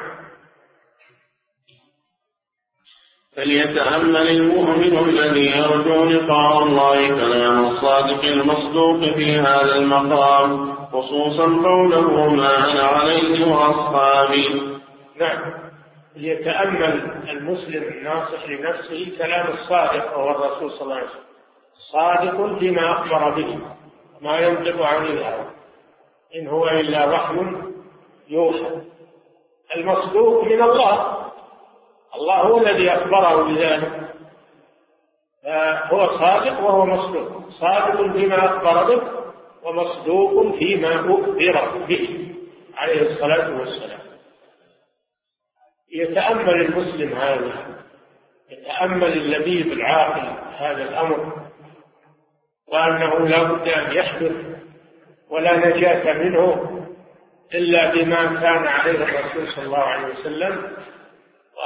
فليتأمل المؤمن الذي يرجو لقاء الله كلام الصادق المصدوق في هذا المقام، خصوصا قوله ما أنا عليه وأصحابي. نعم. ليتأمل المسلم الناصح لنفسه كلام الصادق وهو الرسول صلى الله عليه وسلم، صادق فيما أخبر به، ما ينطق عن الهوى، إن هو إلا وحي يوحى. المصدوق من الله، الله هو الذي أخبره بذلك، فهو صادق وهو مصدوق، صادق فيما أخبر به ومصدوق فيما أخبر به عليه الصلاة والسلام. يتأمل المسلم هذا، يتأمل اللبيب العاقل هذا الأمر، وأنه لا بد أن يحدث ولا نجاة منه إلا بما كان عليه الرسول صلى الله عليه وسلم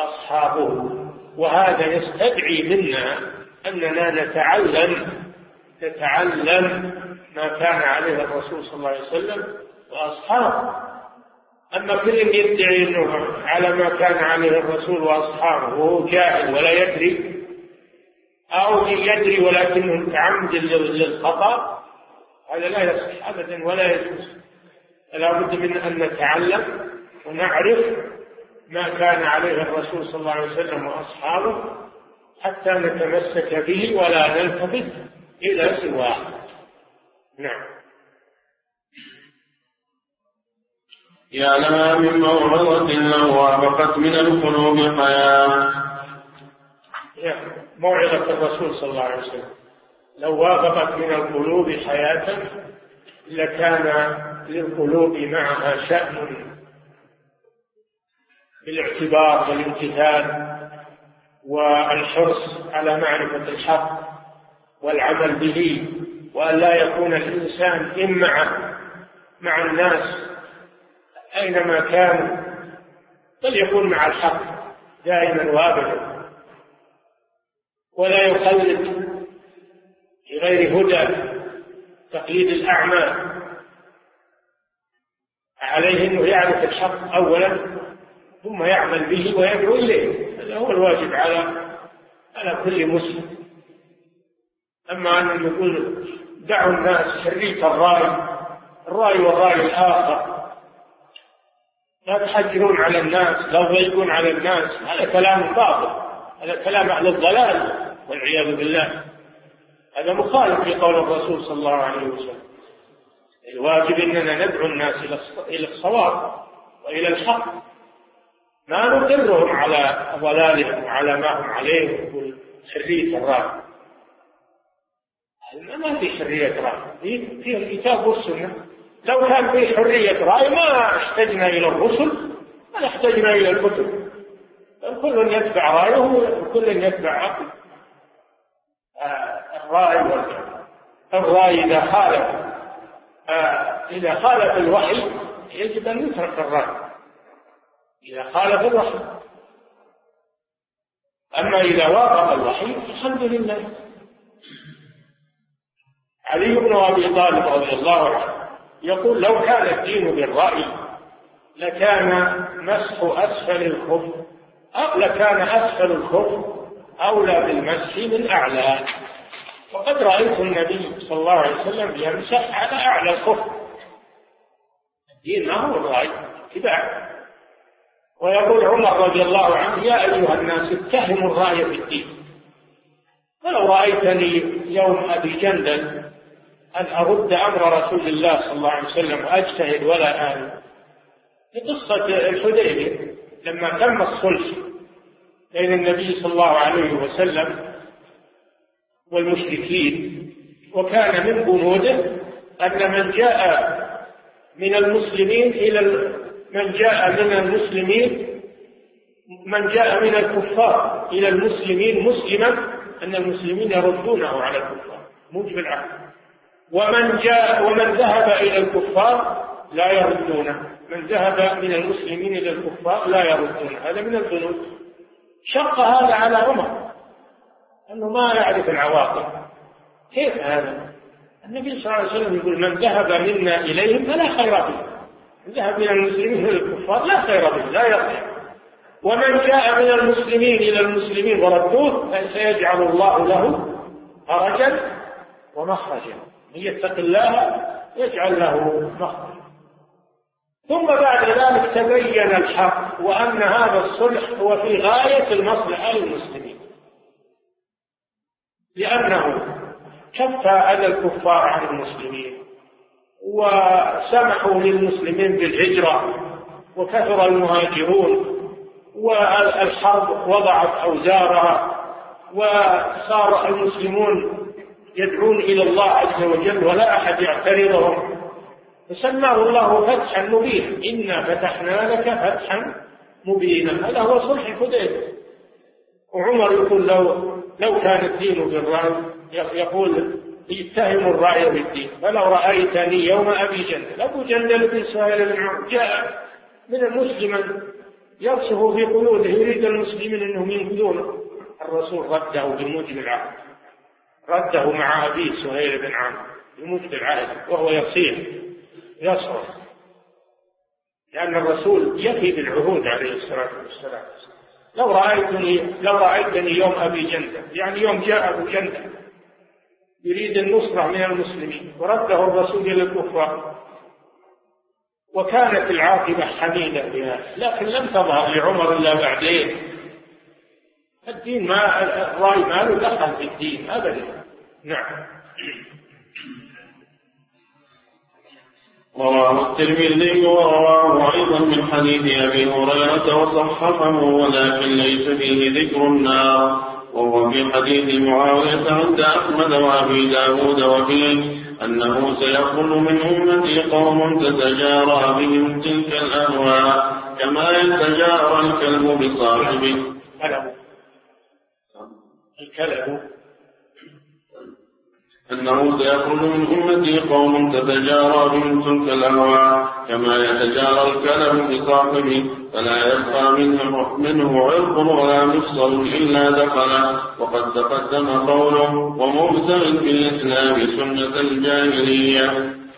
وأصحابه. وهذا يستدعي منا أننا نتعلم تتعلم ما كان عليه الرسول صلى الله عليه وسلم وأصحابه. أما كل يدعي أنه على ما كان عليه الرسول وأصحابه وهو جاهل ولا يدري، أو يدري ولكنه متعمد للخطأ، هذا لا يصح أبدا ولا يجوز. لا بد من أن نتعلم ونعرف ما كان عليه الرسول صلى الله عليه وسلم وأصحابه حتى نتمسك به ولا نلتفت إلى سواه. نعم. يا لها من موعظة لو وافقت من القلوب حياة. موعظة الرسول صلى الله عليه وسلم لو وافقت من القلوب حياة لكان للقلوب معها شأن بالاعتبار والامتثال والحرص على معرفة الحق والعمل به، وأن لا يكون الإنسان مع الناس أينما كان، بل يكون مع الحق دائما وابدا، ولا يقلد بغير هدى تقليد الأعمى. عليه أنه يعرف الحق أولا ثم يعمل به ويدعو إليه، هذا هو الواجب على كل مسلم. أما أن نقول دعوا الناس شريك الرأي والرأي الآخر، لا تحجرون على الناس، لا تضيقون على الناس، هذا كلام باطل، هذا كلام أهل الضلال والعياذ بالله، هذا مخالف لقول الرسول صلى الله عليه وسلم. الواجب أننا ندعو الناس إلى الصواب وإلى الحق، ما نقرهم على ضلالهم وعلى ما هم عليه ويقول حرية الرأي. ما في حرية رأي، في الكتاب والسنة. لو كان في حرية رأي ما احتجنا إلى الرسل ولا احتجنا إلى الكتب، كل يتبع رأيه وكل يتبع عقله. الرأي إذا خالف الوحي يجب أن يترك الرأي إذا خالف الوحي. أما إذا وافق الوحي الحمد لله. علي بن أبي طالب رضي الله عنه يقول لو كان الدين بالرأي لكان مسح أسفل الخف، أو لكان أسفل الخف أولى بالمسح من أعلى. وقد رأيت النبي صلى الله عليه وسلم يمسح على أعلى الخف. الدين ما هو الرأي، اتباع. ويقول عمر رضي الله عنه يا أيها الناس اتهموا الرأي في الدين. ولو رأيتني يوم أبي جندل أن أرد أمر رسول الله صلى الله عليه وسلم وأجتهد ولا آمن. في قصة الحديبية لما تم الصلح بين النبي صلى الله عليه وسلم والمشركين، وكان من بنوده أن من جاء من الكفار إلى المسلمين مسلما أن المسلمين يردونه على الكفار موجب العهد، ومن ذهب إلى الكفار لا يردونه، من ذهب من المسلمين إلى الكفار لا يردونه. هذا من البنود. شق هذا على عمر أنه ما يعرف العواقب. كيف هذا؟ النبي صلى الله عليه وسلم يقول من ذهب منا إليهم فلا خير به، من ذهب من المسلمين إلى الكفار لا خير به، لا يرجع. ومن جاء من المسلمين إلى المسلمين وردوه فسيجعل الله له فرجا ومخرجا، من يتق الله يجعل له مخرجا. ثم بعد ذلك تبين الحق وأن هذا الصلح هو في غاية المصلحة للمسلمين، لأنه كف أذى الكفار عن المسلمين وسمحوا للمسلمين بالهجرة وكثر المهاجرون والحرب وضعت أوزارها وصار المسلمون يدعون إلى الله عز وجل ولا أحد يعترضهم، فسماه الله فتحا مبينا. إنا فتحنا لك فتحا مبينا. هذا هو صلح الحديبية. وعمر يقول لو كان الدين بالرأي يقول يتهم الرأي بالدين. فلو رأيتني يوم أبي جندل، أبو جندل بن سهيل بن عمرو جاء من المسلم يرسخ في قلوبه يريد المسلمين أنهم ينقذونه، الرسول رده بموجب العهد رده مع أبيه سهيل بن عمرو يموت في العهد وهو يصرخ، لأن الرسول يفي بالعهود عليه الصلاة والسلام. لو رأيتني يوم أبي جندة، يعني يوم جاء أبو جندة يريد النصرة من المسلمين ورده الرسول إلى الكفار، وكانت العاقبة حميدة بها، لكن لم تظهر لعمر إلا بعدين. الدين الرأي ما له دخل في الدين أبدا. نعم. رواه الترمذي ورواه أيضا من حديث أبي هريرة وصححه، ولكن ليس فيه ذكر النار، وهو في حديث معاوية عند أحمد وأبي داود، وفيه أنه سيخرج من أمتي قوم تتجارى بهم تلك الأهواء كما يتجارى الكلب بصاحبه. أنه سيخرج من أمتي قوم تتجارى بهم تلك الأهواء كما يتجارى الكلب بصاحبه، فلا يبقى منه عرق ولا مفصل إلا دخله. وقد تقدم قوله ومبتغ في الإسلام سنة الجاهلية.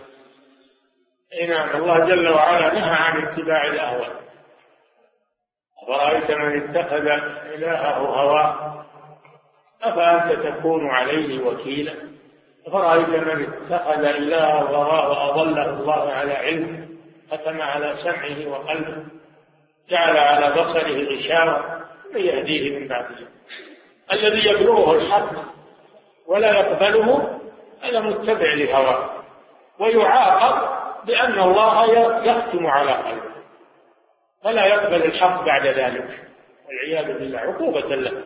نعم. الله جل وعلا نهى عن اتباع الأهواء. ورأيت من اتخذ إلهه هواه أفأنت تكون عليه وكيلا. فرأيت من اتخذ إلهه هواه وأضله الله على علم، ختم على سمعه وقلبه، جعل على بصره غشاوة، من يهديه من بعده. الذي يبلغه الحق ولا يقبله هذا متبع لهواه، ويعاقب بأن الله يختم على قلبه فلا يقبل الحق بعد ذلك، والعياذ بالله، عقوبة له.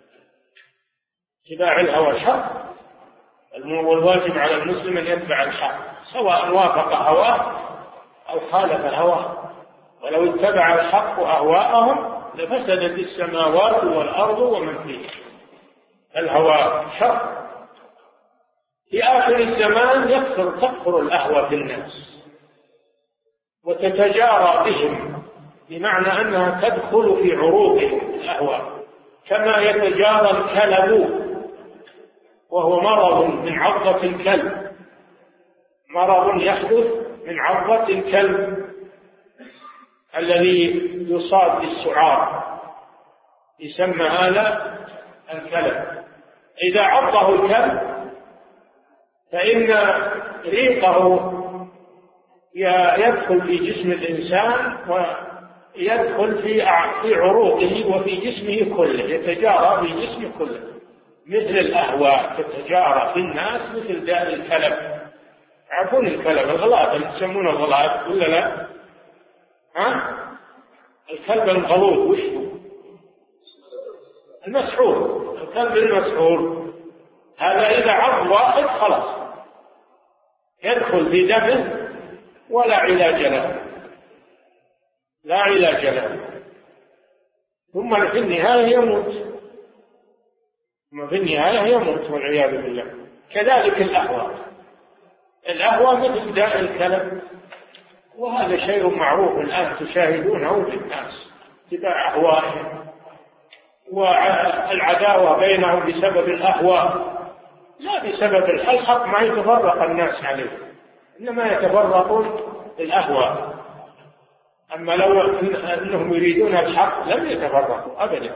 اتباع الهوى الحق، والواجب على المسلم أن يتبع الحق سواء وافق هواه أو خالف هواه. ولو اتبع الحق أهواءهم لفسدت السماوات والأرض ومن فيها. الهوى شر. في آخر الزمان تكثر الأهوى في الناس وتتجارى بهم، بمعنى أنها تدخل في عروقهم الأهوى، كما يتجارى الكلب، وهو مرض من عضة الكلب، مرض يحدث من عضة الكلب الذي يصاب بالسعار، يسمى هذا الكلب. إذا عضه الكلب فإن ريقه يدخل في جسم الإنسان ويدخل في عروقه وفي جسمه كله، يتجارى في جسمه كله، مثل الأهواء تتجارى في الناس مثل داء الكلب. عارفون الكلب الغلاف اللي يسمونه الغلاف ولا لا؟ الكلب الغلوظ وش هو؟ المسحور. الكلب المسحور هذا إذا عض واحد خلاص يدخل في دمه ولا علاج له، لا علاج له، ثم في النهاية يموت، والعياذ بالله. كذلك الأهوى مثل داء الكلب، وهذا شيء معروف الآن تشاهدونه في الناس، اتباع أهوائهم والعداوة بينهم بسبب الأهواء، لا بسبب الحق. ما يتفرق الناس عليه، إنما يتفرقون الأهواء. أما لو أنهم يريدون الحق لم يتفرقوا أبدا.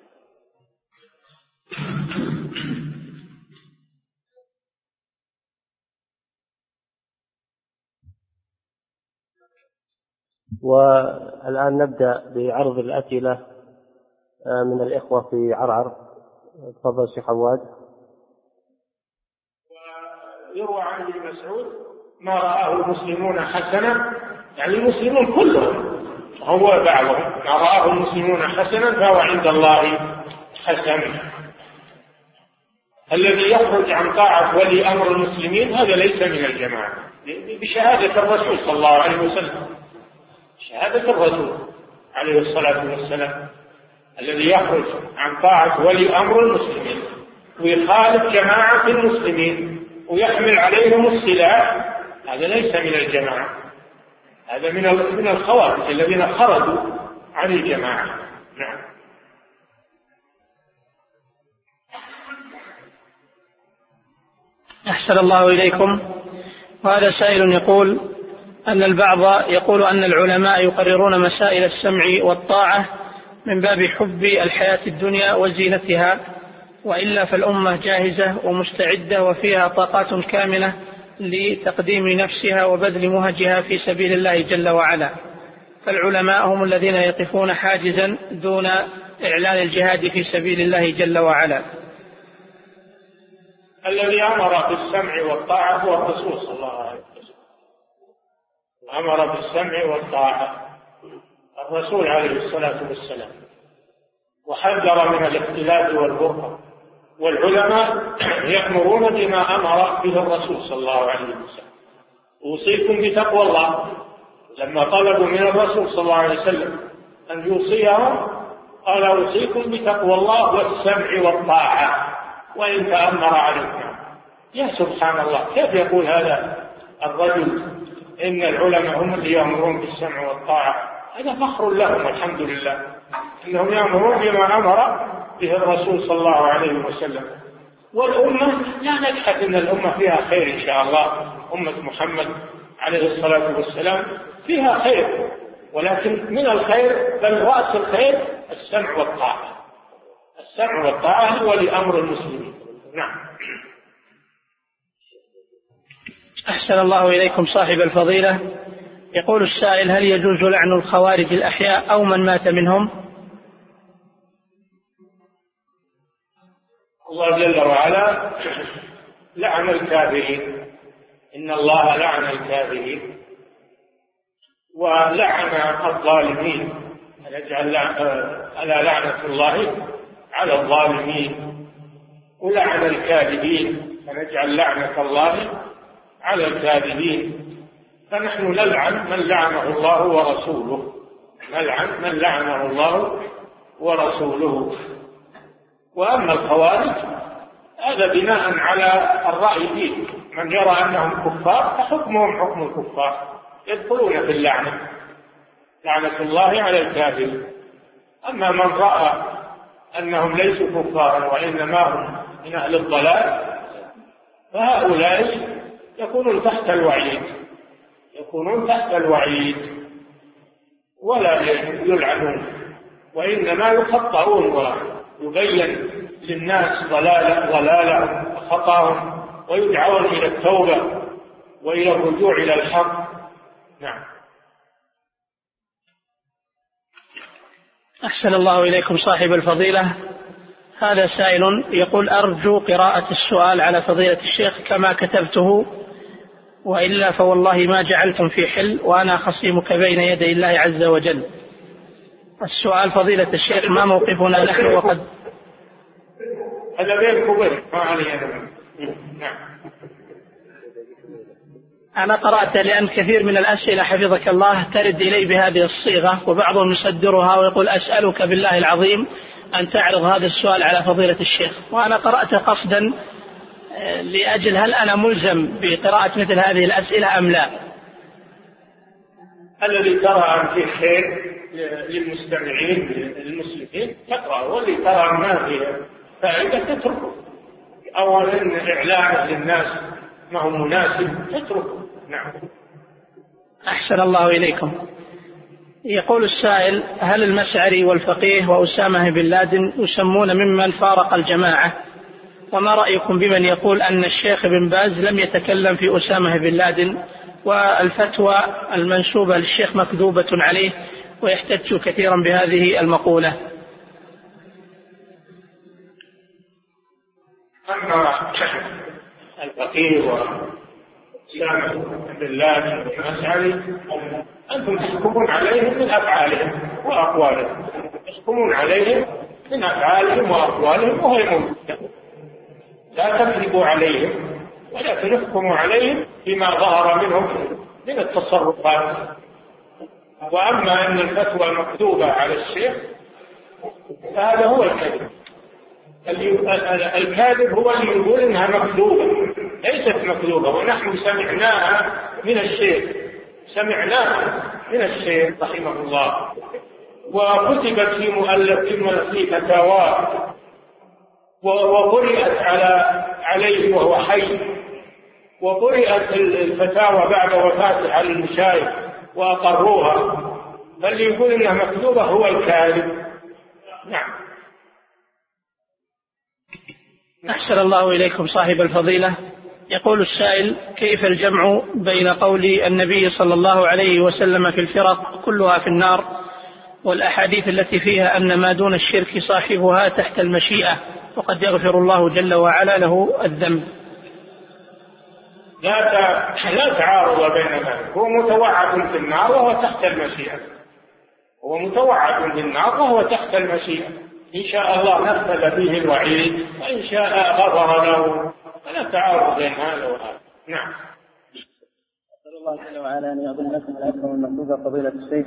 والآن نبدأ بعرض الأسئلة من الإخوة في عرعر. تفضل شيخ عواد. ويروى عن ابن مسعود ما رآه المسلمون حسنا، يعني المسلمون كلهم، هو بعضهم، ما رآه المسلمون حسنا فهو عند الله حسن. الذي يخرج عن طاعة ولي أمر المسلمين هذا ليس من الجماعة، بشهادة الرسول صلى الله عليه وسلم، شهادة الرسول عليه الصلاة والسلام. الذي يخرج عن طاعة ولي أمر المسلمين ويخالف جماعة المسلمين ويحمل عليهم السلاح هذا ليس من الجماعة، هذا من الخوارج الذين خرجوا عن الجماعة. نعم. أحسن الله إليكم. وهذا سائل يقول أن البعض يقول أن العلماء يقررون مسائل السمع والطاعة من باب حب الحياة الدنيا وزينتها، وإلا فالأمة جاهزة ومستعدة وفيها طاقات كاملة لتقديم نفسها وبذل مهجها في سبيل الله جل وعلا، فالعلماء هم الذين يقفون حاجزا دون إعلان الجهاد في سبيل الله جل وعلا. الذي أمر بالسمع والطاعة هو الرسول صلى الله عليه وسلم، أمر بالسمع والطاعة الرسول عليه الصلاة والسلام، وحذر من الاختلاف والفرقة، والعلماء يأمرون بما أمر به الرسول صلى الله عليه وسلم. أوصيكم بتقوى الله، لما طلبوا من الرسول صلى الله عليه وسلم أن يوصيهم قال أوصيكم بتقوى الله والسمع والطاعة وإن تأمر عليكم. يا سبحان الله، كيف يقول هذا الرجل إن العلماء هم اللي يأمرون بالسمع والطاعة؟ هذا فخر لهم والحمد لله إنهم يأمرون بما أمر به الرسول صلى الله عليه وسلم. والأمة لا نجحد أن الأمة فيها خير إن شاء الله، أمة محمد عليه الصلاة والسلام فيها خير، ولكن من الخير بل رأس الخير السمع والطاعة. السمع والطاعة هو لأمر المسلمين. نعم. أحسن الله إليكم صاحب الفضيلة. يقول السائل: هل يجوز لعن الخوارج الأحياء أو من مات منهم؟ الله جل وعلا لعن الكافرين، إن الله لعن الكافرين ولعن الظالمين، ألا لعنة الله على الظالمين، ولعن الكاذبين فنجعل لعنة الله على الكاذبين. فنحن نلعن من لعنه الله ورسوله، نلعن من لعنه الله ورسوله. وأما الخوارج هذا بناء على الرأي فيه، من يرى أنهم كفار فحكمهم حكم الكفار، يدخلون في اللعنة، لعنة الله على الكافر. أما من رأى أنهم ليسوا كفارا وإنما هم من أهل الضلال فهؤلاء يكونون تحت الوعيد، يكونون تحت الوعيد ولا يلعنون، وإنما يخطئون ويبين للناس ضلالهم وخطأهم ويدعون إلى التوبة وإلى الرجوع إلى الحق. نعم. أحسن الله إليكم صاحب الفضيلة. هذا سائل يقول: أرجو قراءة السؤال على فضيلة الشيخ كما كتبته، وإلا فوالله ما جعلتم في حل وأنا خصيمك بين يدي الله عز وجل. السؤال: فضيلة الشيخ، ما موقفنا نحن وقد هذا بينك وبين ما علي أنا. نعم. أنا قرأت لأن كثير من الأسئلة حفظك الله ترد إلي بهذه الصيغة، وبعضهم يصدرها ويقول: أسألك بالله العظيم أن تعرض هذا السؤال على فضيلة الشيخ. وأنا قرأت قصدا لأجل هل أنا ملزم بقراءة مثل هذه الأسئلة أم لا. الذي ترى أن فيه خير للمستمعين المسلمين تقرأ، واللي ترى أن ما فيه فائدة تتركه. أولا إعلان للناس ما هو مناسب تتركه. نعم. أحسن الله إليكم. يقول السائل: هل المشعري والفقيه وأسامة بن لادن يسمون ممن فارق الجماعة؟ وما رأيكم بمن يقول أن الشيخ بن باز لم يتكلم في أسامة بن لادن، والفتوى المنسوبة للشيخ مكذوبة عليه، ويحتج كثيرا بهذه المقولة؟ أما الفقيه وأسامة بن لادن والمشعري أنتم تحكمون عليهم من أفعالهم وأقوالهم، تحكمون عليهم من أفعالهم وأقوالهم وهي موجودة، لا تكذبوا عليهم ولكن احكموا عليهم بما ظهر منهم من التصرفات. وأما أن الفتوى مكتوبة على الشيخ فهذا هو الكذب. الكاذب هو اللي يقول إنها مكذوبة، ليست مكذوبة، ونحن سمعناها من الشيخ، سمعناها من الشيخ رحمه الله، وكتبت في فتاواه وقرأت عليه وهو حي وقرئت الفتاوى بعد وفاته على المشايخ وأقروها، فاللي يقول إنها مكتوبة هو الكاذب. نعم. أحسن الله إليكم صاحب الفضيلة. يقول السائل: كيف الجمع بين قول النبي صلى الله عليه وسلم في الفرق كلها في النار والأحاديث التي فيها أن ما دون الشرك صاحبها تحت المشيئة وقد يغفر الله جل وعلا له الذنب؟ لا تعارض بين ذلك. هو متوعد في النار وهو تحت المشيئة، هو متوعد في النار وهو تحت المشيئة. إن شاء الله نفذ به الوعيد وإن شاء غفر له، فلا تعارض بين هذا وهذا. نعم. أسأل الله جل وعلا أن يعظم لكم الأجر والمثوبة فضيلة الشيخ،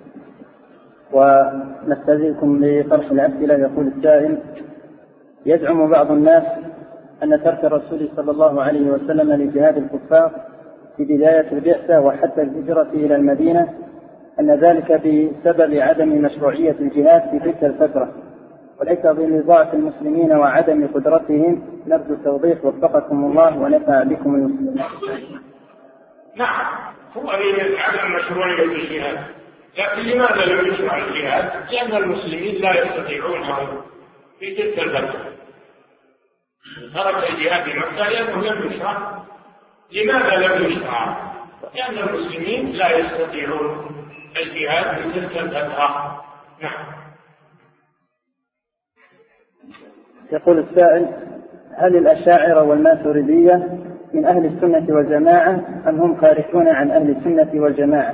ونستأذنكم لطرح الأسئلة. يقول السائل: يزعم بعض الناس أن ترك الرسول صلى الله عليه وسلم لجهاد الكفار في بداية البعثة وحتى الهجرة إلى المدينة أن ذلك بسبب عدم مشروعية الجهاد في تلك الفترة وليس بضعف المسلمين وعدم قدرتهم. نرجو التوضيح وفقكم الله ونفع بكم المسلمين. نعم، هو عدم مشروعية الجهاد، لكن لماذا لم يشرع الجهاد؟ لأن المسلمين لا يستطيعونه في تلك الفترة. ترك الجهاد في مكة لأنه لم يشرع. لماذا لم يشرع؟ لأن المسلمين لا يستطيعون الجهاد في تلك الفترة. نعم. يقول السائل: هل الأشاعرة والماتريدية من أهل السنة والجماعة أم هم خارجون عن أهل السنة والجماعة؟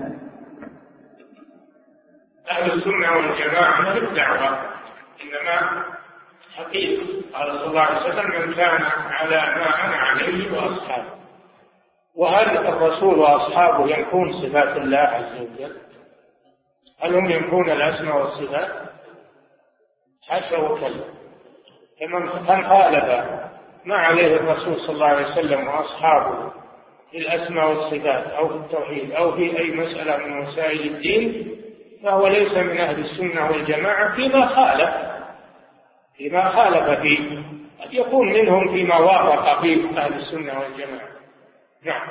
أهل السنة والجماعة ما الدعوة، إنما حقيقة. قال صلى الله عليه وسلم: من كان على ما أنا عليه وأصحابه. وهل الرسول وأصحابه ينفون صفات الله عز وجل؟ هل هم ينفون الأسماء والصفات؟ حاشا وكلا. فمن خالف ما عليه الرسول صلى الله عليه وسلم وأصحابه في الأسماء والصفات أو في التوحيد أو في أي مسألة من مسائل الدين فهو ليس من أهل السنة والجماعة فيما خالف فيه. قد يكون منهم فيما وافق فيه أهل السنة والجماعة. نعم.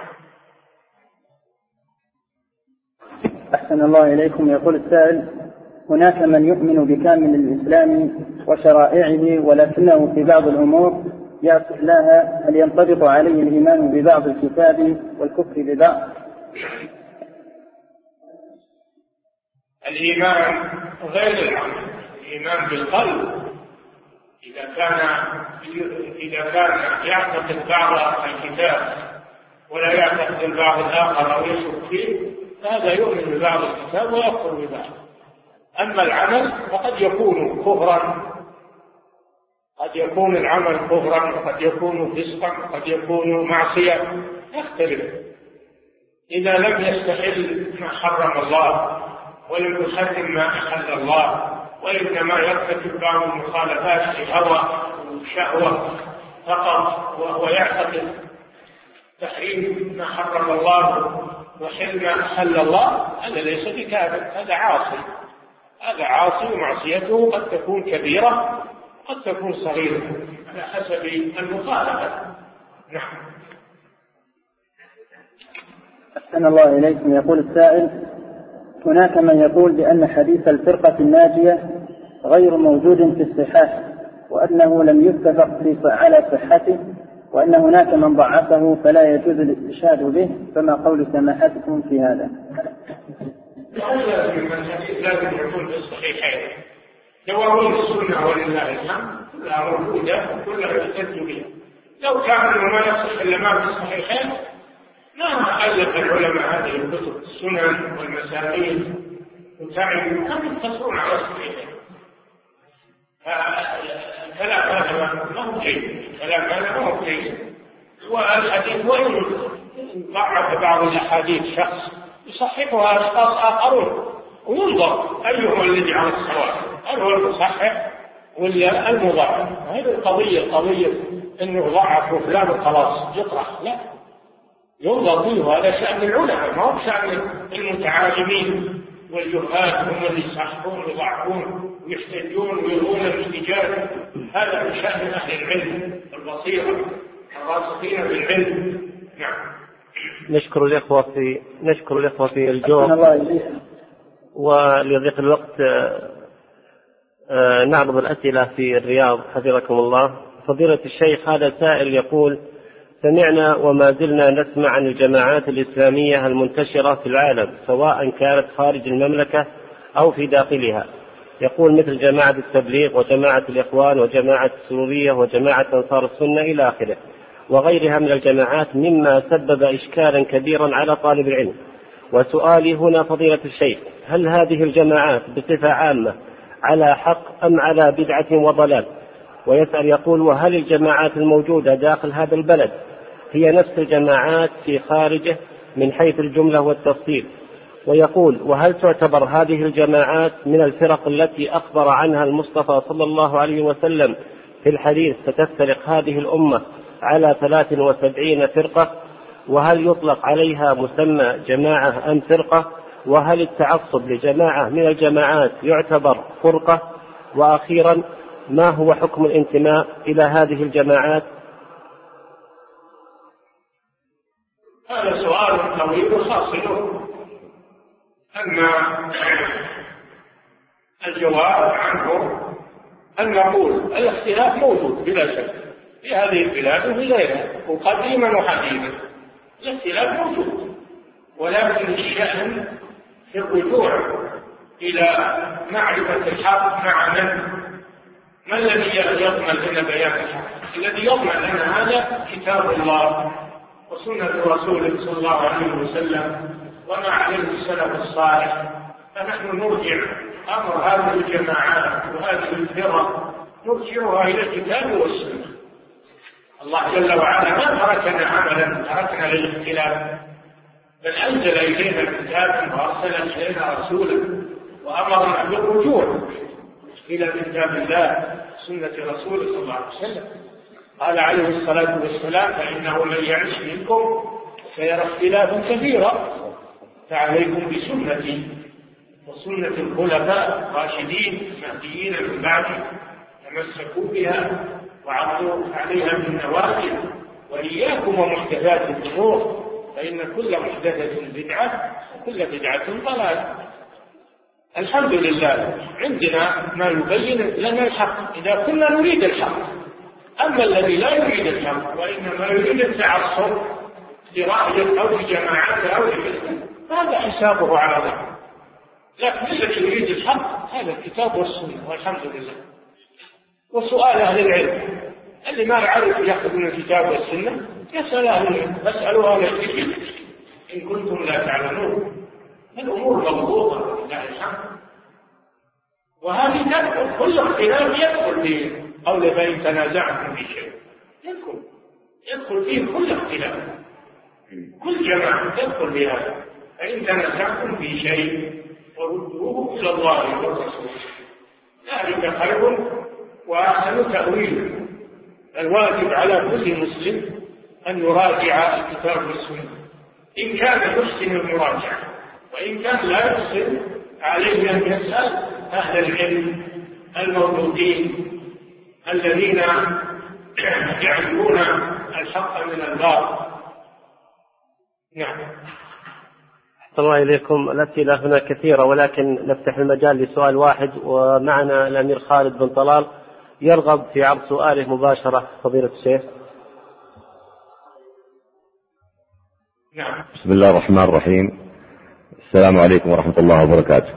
أحسن الله إليكم. يقول السائل: هناك من يؤمن بكامل الإسلام وشرائعه ولكنه في بعض الأمور يعصي الله، هل ينطبق عليه الإيمان ببعض الكتاب والكفر ببعض؟ الإيمان غير العمل. الإيمان بالقلب إذا كان يعتقد بعض الكتاب ولا يعتقد البعض الآخر أو يشك فيه فهذا يؤمن ببعض الكتاب ويكفر ببعض. أما العمل فقد يكون كفرا، قد يكون العمل كفرا وقد يكون فسقا وقد يكون معصية، يختلف. إذا لم يستحل ما حرم الله ولم يحرم ما أحل الله وإنما يرتكب بعض المخالفات لهوى وشهوة فقط وهو يعتقد تحريم ما حرم الله وحل ما أحل الله، هذا ليس بكافر، هذا عاصي ومعصيته قد تكون كبيرة قد تكون صغيرة على حسب المخالفة. نعم. أحسن الله إليكم. يقول السائل: هناك من يقول بأن حديث الفرقة الناجية غير موجود في الصحاح وأنه لم يتفق على صحته وأن هناك من ضعفه فلا يجوز الاستشهاد به، فما قول سماحتكم في هذا؟ لازم يكون في الصحيحين. دواوين السنة ولله الحمد كلها موجودة كلها يحتج بها. لو كان ما يصح إلا ما في الصحيحين ما ألف العلماء هذه الكتب السنن والمسانيد وتعبوا كم يقتصرون على الصحيحين. الكلام هذا ما هو جيد، الكلام هذا ما هو جيد. والحديث وإن ضعف بعض الأحاديث شخص يصححها أشخاص آخرون وينظر أيهم الذي على الصواب، هل هو المصحح ولا المضاعف. هذه القضية إنه ضعف فلان وخلاص يطرح، لا، ينظر فيه. هذا شأن العلماء ما هو شأن المتعالمين والجهال، هم اللي يصححون ويضعفون ويحتجون ويلغون الاحتجاج. هذا من شأن أهل العلم والبصيرة الراسخين بالعلم. نعم. نشكر الإخوة في الجواب، ولضيق الوقت نعرض الأسئلة في الرياض حفظكم الله. فضيلة الشيخ، هذا سائل يقول: سمعنا وما زلنا نسمع عن الجماعات الإسلامية المنتشرة في العالم سواء كانت خارج المملكة أو في داخلها، يقول مثل جماعة التبليغ وجماعة الإخوان وجماعة السرورية وجماعة أنصار السنة إلى آخره، وغيرها من الجماعات، مما سبب إشكالا كبيرا على طالب العلم. وسؤالي هنا فضيلة الشيخ: هل هذه الجماعات بصفة عامة على حق أم على بدعة وضلال؟ ويسأل يقول: وهل الجماعات الموجودة داخل هذا البلد هي نفس الجماعات في خارجه من حيث الجملة والتفصيل؟ ويقول: وهل تعتبر هذه الجماعات من الفرق التي أخبر عنها المصطفى صلى الله عليه وسلم في الحديث ستفترق هذه الأمة على 73 فرقة؟ وهل يطلق عليها مسمى جماعة أم فرقة؟ وهل التعصب لجماعة من الجماعات يعتبر فرقة؟ وأخيرا، ما هو حكم الانتماء إلى هذه الجماعات؟ هذا سؤال طويل خاصه أن الجواب عنه أن نقول الاختلاف موجود بلا شك في هذه البلاد وفي غيرها، وقديما وحديثا الاختلاف موجود، ولكن الشأن في الرجوع إلى معرفة الحق مع من الذي يضمن لنا بيان الحق؟ الذي يضمن لنا هذا كتاب الله وسنة رسوله صلى الله عليه وسلم وما عليه السلف الصالح. فنحن نرجع أمر هذه الجماعات وهذه الفرق نرجعها إلى الكتاب والسنة. الله جل وعلا ما تركنا عملا تركنا للاختلاف، بل أنزل إلينا كتابا وأرسل إلينا رسولا وأمرنا بالرجوع إلى كتاب الله سنة رسوله صلى الله عليه وسلم. قال عليه الصلاة والسلام: فإنه من يعش منكم سيرى اختلافا كثيرا، فعليكم بسنتي وسنة الخلفاء الراشدين المهديين من بعدي، تمسكوا بها وعضوا عليها بالنواجذ، وإياكم ومحدثات الأمور، فإن كل محدثة بدعة وكل بدعة ضلالة. الحمد لله عندنا ما يبين لنا الحق إذا كنا نريد الحق. أما الذي لا يريد الحق وإنما يريد التعصب لرأي أو لجماعات أو لفرقة، هذا حسابه على الله. لكن الذي يريد الحق هذا الكتاب والسنة والحمد لله. وسؤال أهل العلم اللي ما يعرف يأخذ من الكتاب والسنة يسأل أهل العلم، فاسألوا أهل الذكر إن كنتم لا تعلمون. الأمور مضبوطة لله الحمد، وهذه تدخل كل اختلاف يدخل فيه. قول فإن تنازعتم في شيء يدخل فيه كل اختلاف، كل جماعة تدخل بهذا. فإن تنازعتم في شيء وردوه إلى الله والرسول، ذلك خير وأحسن تأويلا. الواجب على كل مسلم أن يراجع الكتاب والسنة إن كان يحسن المراجعة، وإن كان لا يحسن عليه أن يسأل أهل العلم الموجودين الذين يعرفون الحق من الباطل. نعم. أحسن الله إليكم. الأسئلة هنا كثيرة، ولكن نفتح المجال لسؤال واحد، ومعنا الأمير خالد بن طلال يرغب في عرض سؤاله مباشرة. فضيلة الشيخ. نعم. بسم الله الرحمن الرحيم. السلام عليكم ورحمة الله وبركاته.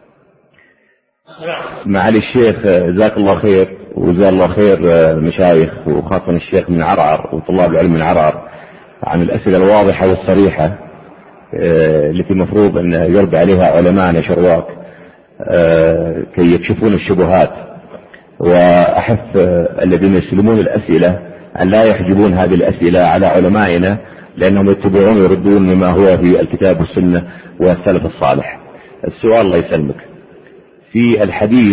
معالي الشيخ جزاك الله خير، وجزا الله خير المشايخ وخاصة الشيخ من عرعر وطلاب العلم من عرعر عن الأسئلة الواضحة والصريحة التي مفروض أن يرد عليها علماء شرواك كي يكشفون الشبهات. وأحث الذين يسلمون الأسئلة أن لا يحجبون هذه الأسئلة على علمائنا، لأنهم يتبعون ويردون مما هو في الكتاب والسنة والسلف الصالح. السؤال الله يسلمك، في الحديث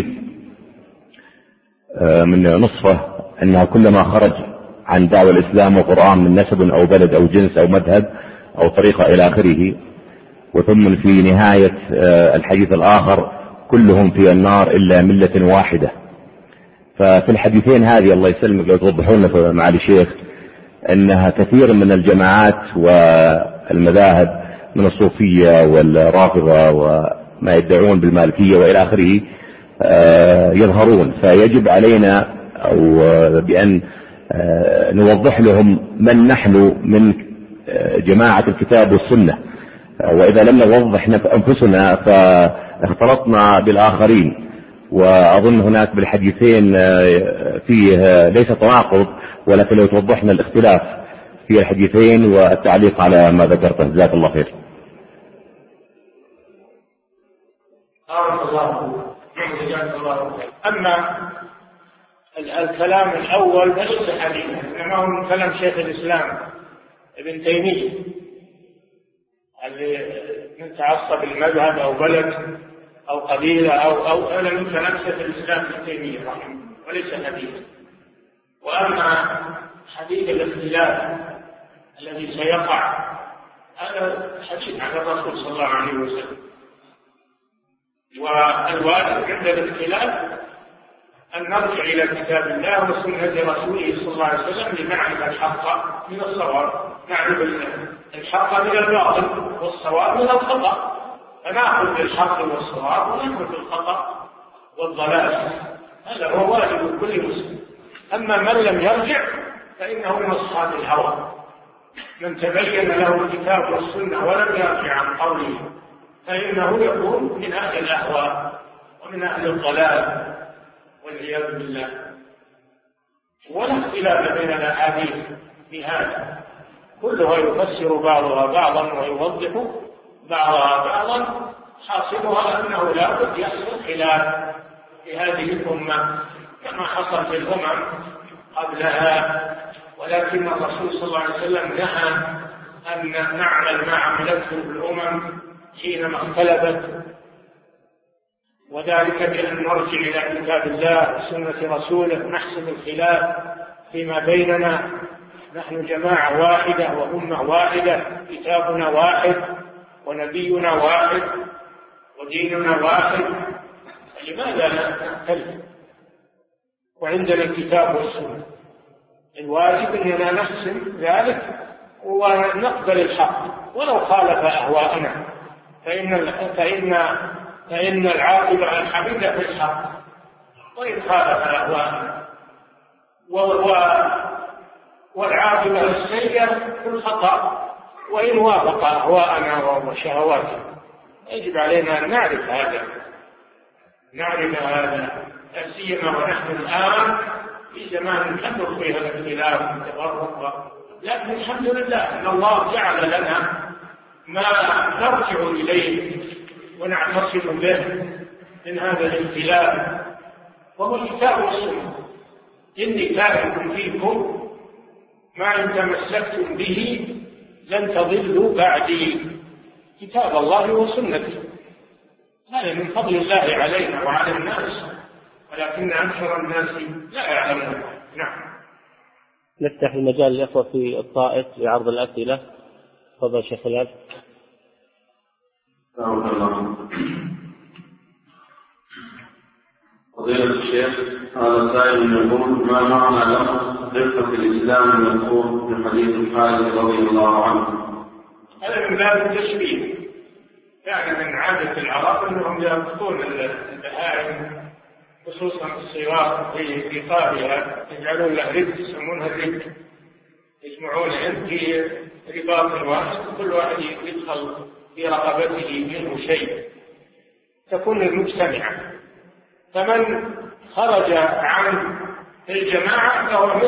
من نصفه أنه كلما خرج عن دعوة الإسلام والقرآن من نسب أو بلد أو جنس أو مذهب أو طريقة إلى آخره، وثم في نهاية الحديث الآخر كلهم في النار إلا ملة واحدة. ففي الحديثين هذه الله يسلمك لو توضحون لنا معالي الشيخ أنها كثير من الجماعات والمذاهب من الصوفية والرافضة وما يدعون بالمالكية وإلى آخره يظهرون، فيجب علينا أو بأن نوضح لهم من نحن من جماعة الكتاب والسنة، وإذا لم نوضح أنفسنا فاختلطنا بالآخرين. وأظن هناك بالحديثين فيه ليس تناقض، ولكن لو توضحنا الاختلاف في الحديثين والتعليق على ما ذكرته. جزاك الله خير. أما الكلام الأول ليس حديثا، إنما هو من كلام شيخ الإسلام ابن تيمية اللي من تعصب المذهب أو بلد أو قبيلة أو أنا من كلام شيخ الإسلام ابن تيمية رحمه الله، وليس حديثا. وأما حديث الاختلاف الذي سيقع هذا حديث عن الرسول صلى الله عليه وسلم، والواجب عند الاختلاف أن نرجع إلى كتاب الله وسنة رسوله صلى الله عليه وسلم لنعرف الحق من الصواب، نعرف الحق من الباطل والصواب من الخطأ، فنأخذ بالحق والصواب ونأخذ بالخطأ والضلال. هذا هو واجب كل مسلم. أما من لم يرجع فإنه من أصحاب الهوى، من تبين له الكتاب والسنة ولم يرجع عن قوله فإنه يكون من أهل الأهواء ومن أهل الضلال والعياذ بالله. ولا اختلاف بين الأحاديث في هذا، كلها يفسر بعضها بعضا ويوضح بعضها بعضا، حاصلها أنه لا بد يحصل خلاف في هذه الأمة كما حصل في الأمم قبلها، ولكن الرسول صلى الله عليه وسلم نهى أن نعمل ما عملته الأمم حينما اختلفت، وذلك بأن نرجع إلى كتاب الله وسنة رسوله، نحسن الخلاف فيما بيننا. نحن جماعة واحدة وأمة واحدة، كتابنا واحد ونبينا واحد وديننا واحد، لماذا لا نختلف وعندنا الكتاب والسنة؟ الواجب أننا نحسن ذلك ونقبل الحق ولو خالف أهواءنا، فإن العاقبة الحميدة في الحق وإن خالف أهواءنا، والعاقبة السيئة في الخطأ وإن وافق أهواءنا وشهواتنا. يجب علينا أن نعرف هذا لا سيما ونحن الآن في زمان كثر فيها الاختلاف والتفرق، لكن الحمد لله أن الله جعل لنا ما نرجع إليه ونعتصم به من هذا الاختلاف، وهو كتاب والسنة. إني تارك فيكم ما إن تمسكتم به لن تضلوا بعدي، كتاب الله وسنته. هذا من فضل الله علينا وعلى الناس، ولكن أكثر الناس لا يعلمون. نعم. نفتح المجال للإخوة في الطائف لعرض الأسئلة. تفضل شيخ خلال. فضيلة الشيخ، هذا سائل يقول: ما معنى لفظ خفة الإسلام المذكور في حديث الحارث رضي الله عنه؟ هذا من باب التشبيه، يعني من عادة العرب أنهم يربطون البهائم خصوصا الصغار في رقابها، يجعلون له رد يسمونها الرد، يجمعون في رباط واحد، كل واحد يدخل في رقبته منه شيء، تكون المجتمعة. فمن خرج عن الجماعة فهو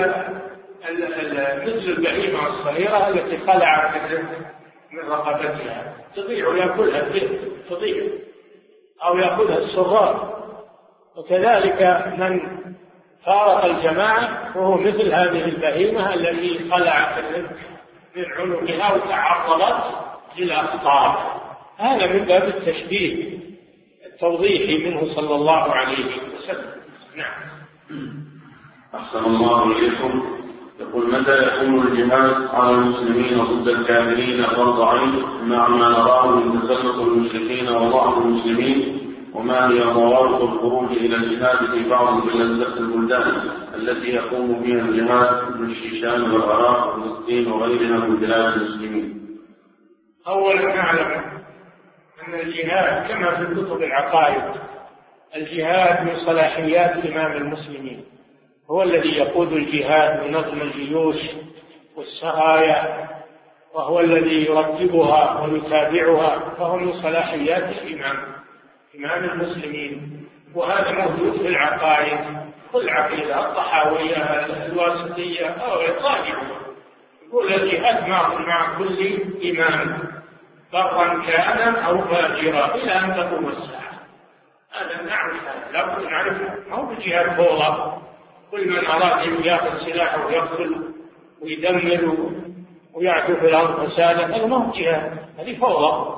مثل البهيمة الصغيرة التي خلعت من رقبتها، تضيع يأكلها الذئب، تضيع أو يأكلها الصغار. وكذلك من فارق الجماعة فهو مثل هذه البهيمة التي خلعت من عنقها وتعرضت للأخطار. هذا من باب التشبيه التوضيحي منه صلى الله عليه وسلم. نعم. أحسن الله إليكم. يقول: متى يكون الجهاد على المسلمين ضد الكافرين فرض عين مع ما نراه من تسلط المشركين وضعف المسلمين وما هي ضوابط الخروج إلى الجهاد في بعض البلدان التي يقوم بها الجهاد مثل الشيشان والعراق وفلسطين وغيرها من بلاد المسلمين؟ أولا نعلم أن الجهاد كما في كتب العقائد الجهاد من صلاحيات إمام المسلمين، هو الذي يقود الجهاد ونظم الجيوش والسرايا، وهو الذي يرتبها ويتابعها، فهو من صلاحيات إمام المسلمين. وهذا موجود في العقائد، كل عقيدة الطحاوية الواسطية أو الطاجعة، يقول الجهاد مع كل إمام برا كان أو فاجرا إلى أن تقوم الساعة. هذا نعرف، لا بد نعرفه، ما هو الجهاد فوضى، كل من أراد أن يأخذ سلاحه ويقتل ويدمر ويعثو في الأرض فسادا، هذا ما هو جهاد، هذه فوضى.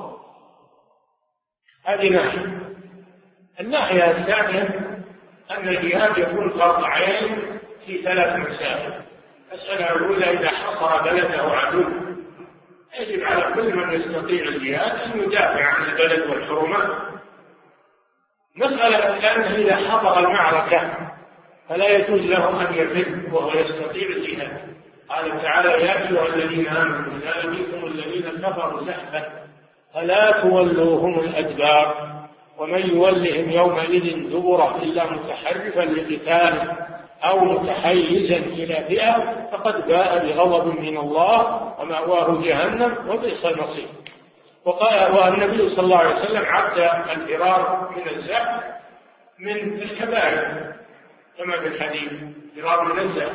هذه ناحية. الناحية الثانية أن الجهاد يكون فرض عين في 3 مسائل. المسألة الأولى إذا حصر بلده عدو يجب على كل من يستطيع الجهاد أن يدافع عن البلد والحرمات. مسألة الثانية إذا حضر المعركة فلا يجوز له أن يفر وهو يستطيع الجهاد. قال تعالى يا أيها الذين آمنوا إذا لقيتم الذين كفروا زحفا فلا تولوهم الأدبار ومن يولهم يومئذ دبره إلا متحرفا لقتال أو متحيزا إلى فئة فقد باء بغضب من الله ومأواه جهنم وبئس المصير. والنبي صلى الله عليه وسلم عد الفرار من الزحف من الكبائر كما في الحديث، فرار من الزحف.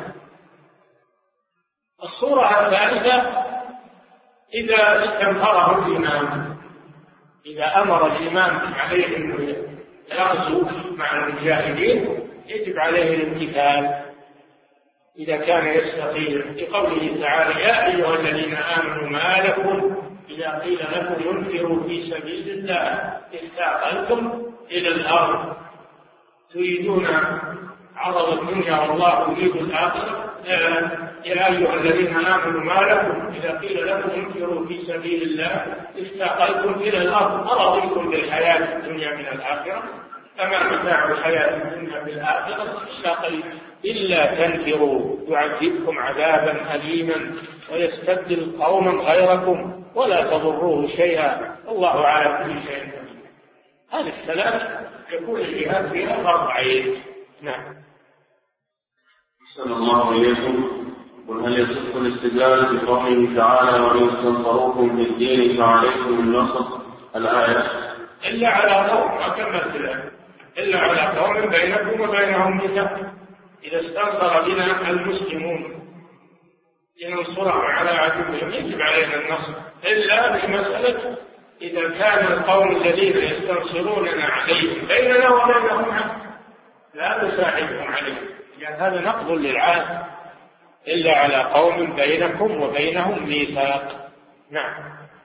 الصورة الثالثة إذا استنفره الإمام، إذا أمر الإمام عليه أن يغزو مع المجاهدين يجب عليه الامتثال إذا كان يستطيع، لقوله تعالى يا أيها الذين آمنوا ما لكم إذا قيل لكم انفروا في سبيل الله استثقلتم إلى الأرض تريدون عرض الدنيا والله يريد الآخرة. يا أيها الذين آمنوا ما لكم إذا قيل لكم انفروا في سبيل الله استثقلتم إلى الأرض أرضيتم بالحياة الدنيا من الآخرة فما متاع الحياة الدنيا بالآخرة إلا تنفروا يعذبكم عذابا أليما ويستبدل قوما غيركم ولا تضروه شيئا والله على كل شيء قدير. هذه الثلاث يكون الجهاد فيها فرض عين. نعم. صلى الله عليكم. قل هل يصح الاستدلال بقوله تعالى وإن استنصروكم في الدين فعليكم النصر الآية؟ إلا على قوم أكملت إلا على قوم بينكم وبينهم ميثاق. إذا استنصر بنا المسلمون لننصرهم على عدوهم يجب علينا النصر، إلا في مسألة إذا كان القوم الذين يستنصروننا عليهم بيننا وبينهم عهد لا نساعدهم عليهم، يعني هذا نقض للعهد. إلا على قوم بينكم وبينهم ميثاق. نعم.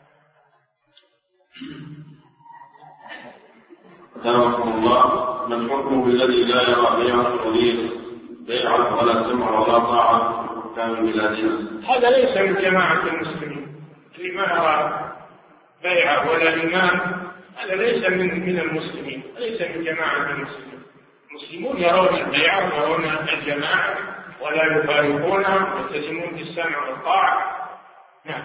أكرمكم الله. ما الحكم بالذي لا يرى بيعة الوليد بيعة ولا سمع ولا طاعة كان بلادنا؟ هذا ليس من جماعة المسلمين. اللي ما يرى بيعة ولا إمام هذا ليس من المسلمين، ليس من جماعة المسلمين. المسلمون يرون البيعة ويرون الجماعة ولا يفارقونها ويلتزمون بالسمع والطاعة. نعم.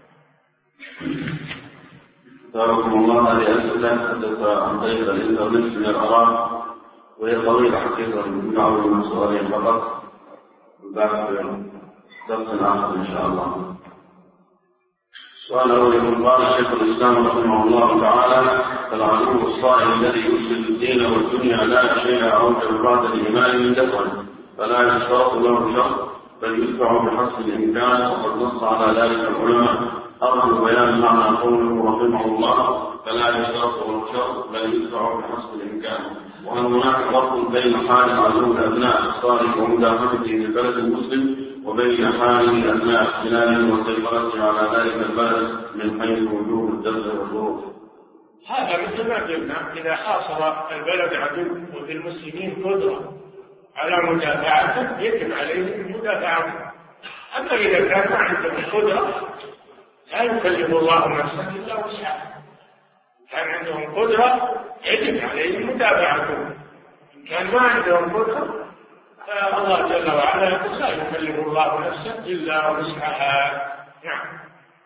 بارك الله. هذه أسئلة حدث عن طريق الإنترنت من العراق وهي طويلة حقيقة من أول من سؤالين فقط وبعد درس آخر إن شاء الله. السؤال الأول يقول قال شيخ الإسلام رحمه الله تعالى العدو الصائم الذي يفسد الدين والدنيا لا شيء أوجب بعد الإيمان من دفعه فلا يشترط له شرط بل يدفع بحسب الإمكان وقد نص على ذلك العلماء. أرجو بيان معنى قوله رحمه الله فلا يشترط له شرط بل يدفع بحسب الإمكان. وأن هناك فرق بين حال عدو الأبناء الصالح ومدافعته للبلد المسلم وبين حال أبناء احتلاله والسيطرة على ذلك البلد من حيث وجوب الدفع والظروف. هذا مثل ما قلنا إذا حاصر البلد عدو وفي المسلمين قدرة على مدافعته يجب عليهم مدافعته. أما إذا كان عندهم قدرة لا يكلف الله نفسا إلا وسعها، كان عندهم قدرة يجب عليهم متابعتهم، إن كان ما عندهم قدرة فالله جل وعلا يقول لا يكلف الله نفسا إلا وسعها. نعم.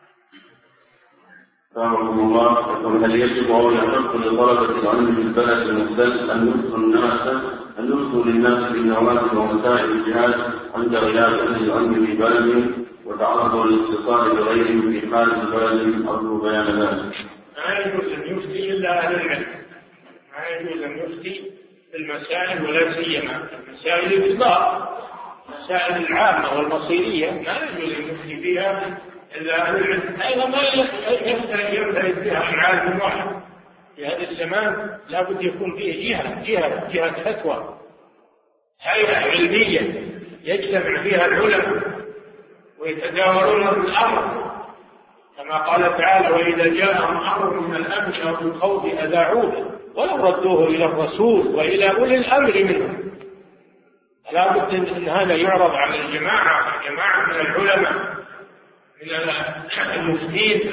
رحمه الله يقول: هل يجب أو يحق لطلبة العلم في البلد المختلف أن يفتوا للناس بالنوافل ومسائل الجهاد عند غياب أهل العلم في بلدهم وتعرضوا للاتصال بغيرهم في حال البلد أرجو بيان ذلك؟ ما يجوز أن يفتي إلا أهل العلم، ما يجوز أن يفتي في المسائل ولا سيما مسائل الإطلاق، مسائل العامة والمصيرية ما يجوز أن يفتي فيها إلا أهل العلم. أيضا ما ينفرد بها العالم واحد في هذا الزمان، لا بد يكون فيه جهة فتوى، هيئة علمية يجتمع فيها العلماء ويتداولون الأمر كما قال تعالى: وإذا جاءهم أمر من الأمن أو الخوف أذاعوه ولو ردوه إلى الرسول وإلى أولي الأمر منهم. لا بد أن هذا يعرض على جماعة من العلماء من المفتين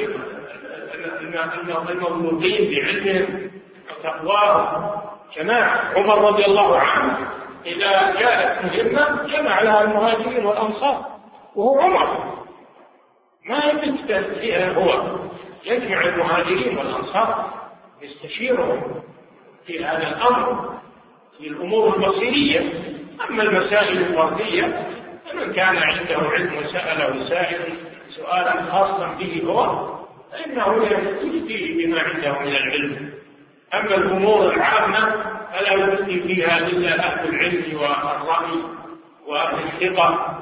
المضبوطين بعلمهم وتقواهم. جماعة عمر رضي الله عنه إذا جاءت مهمة جمع لها المهاجرين والأنصار، وهو عمر ما يفتن فيها، هو يجمع المهاجرين والأنصار يستشيرهم في هذا الأمر في الأمور المصيرية. أما المسائل الفردية فمن كان عنده علم وسأله سائل سؤالا خاصا به هو فإنه يفتي بما عنده من العلم. أما الأمور العامة فلا يفتي فيها إلا أهل العلم والرأي وأهل الثقة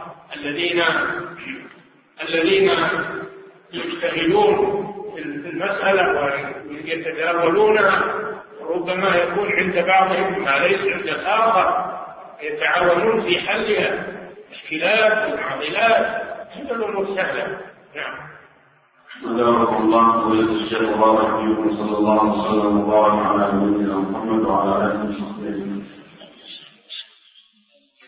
الذين يجتهدون في المسألة ويتداولونها، ربما يكون عند بعضهم ما ليس عند الآخر، يتعاونون في حلها، مشكلات ومعضلات، هذا الأمور سهلة. نعم. أدامكم الله ولد الشيخ وبارك فيكم، صلى الله عليه وسلم وبارك على نبينا محمد وعلى آله وصحبه.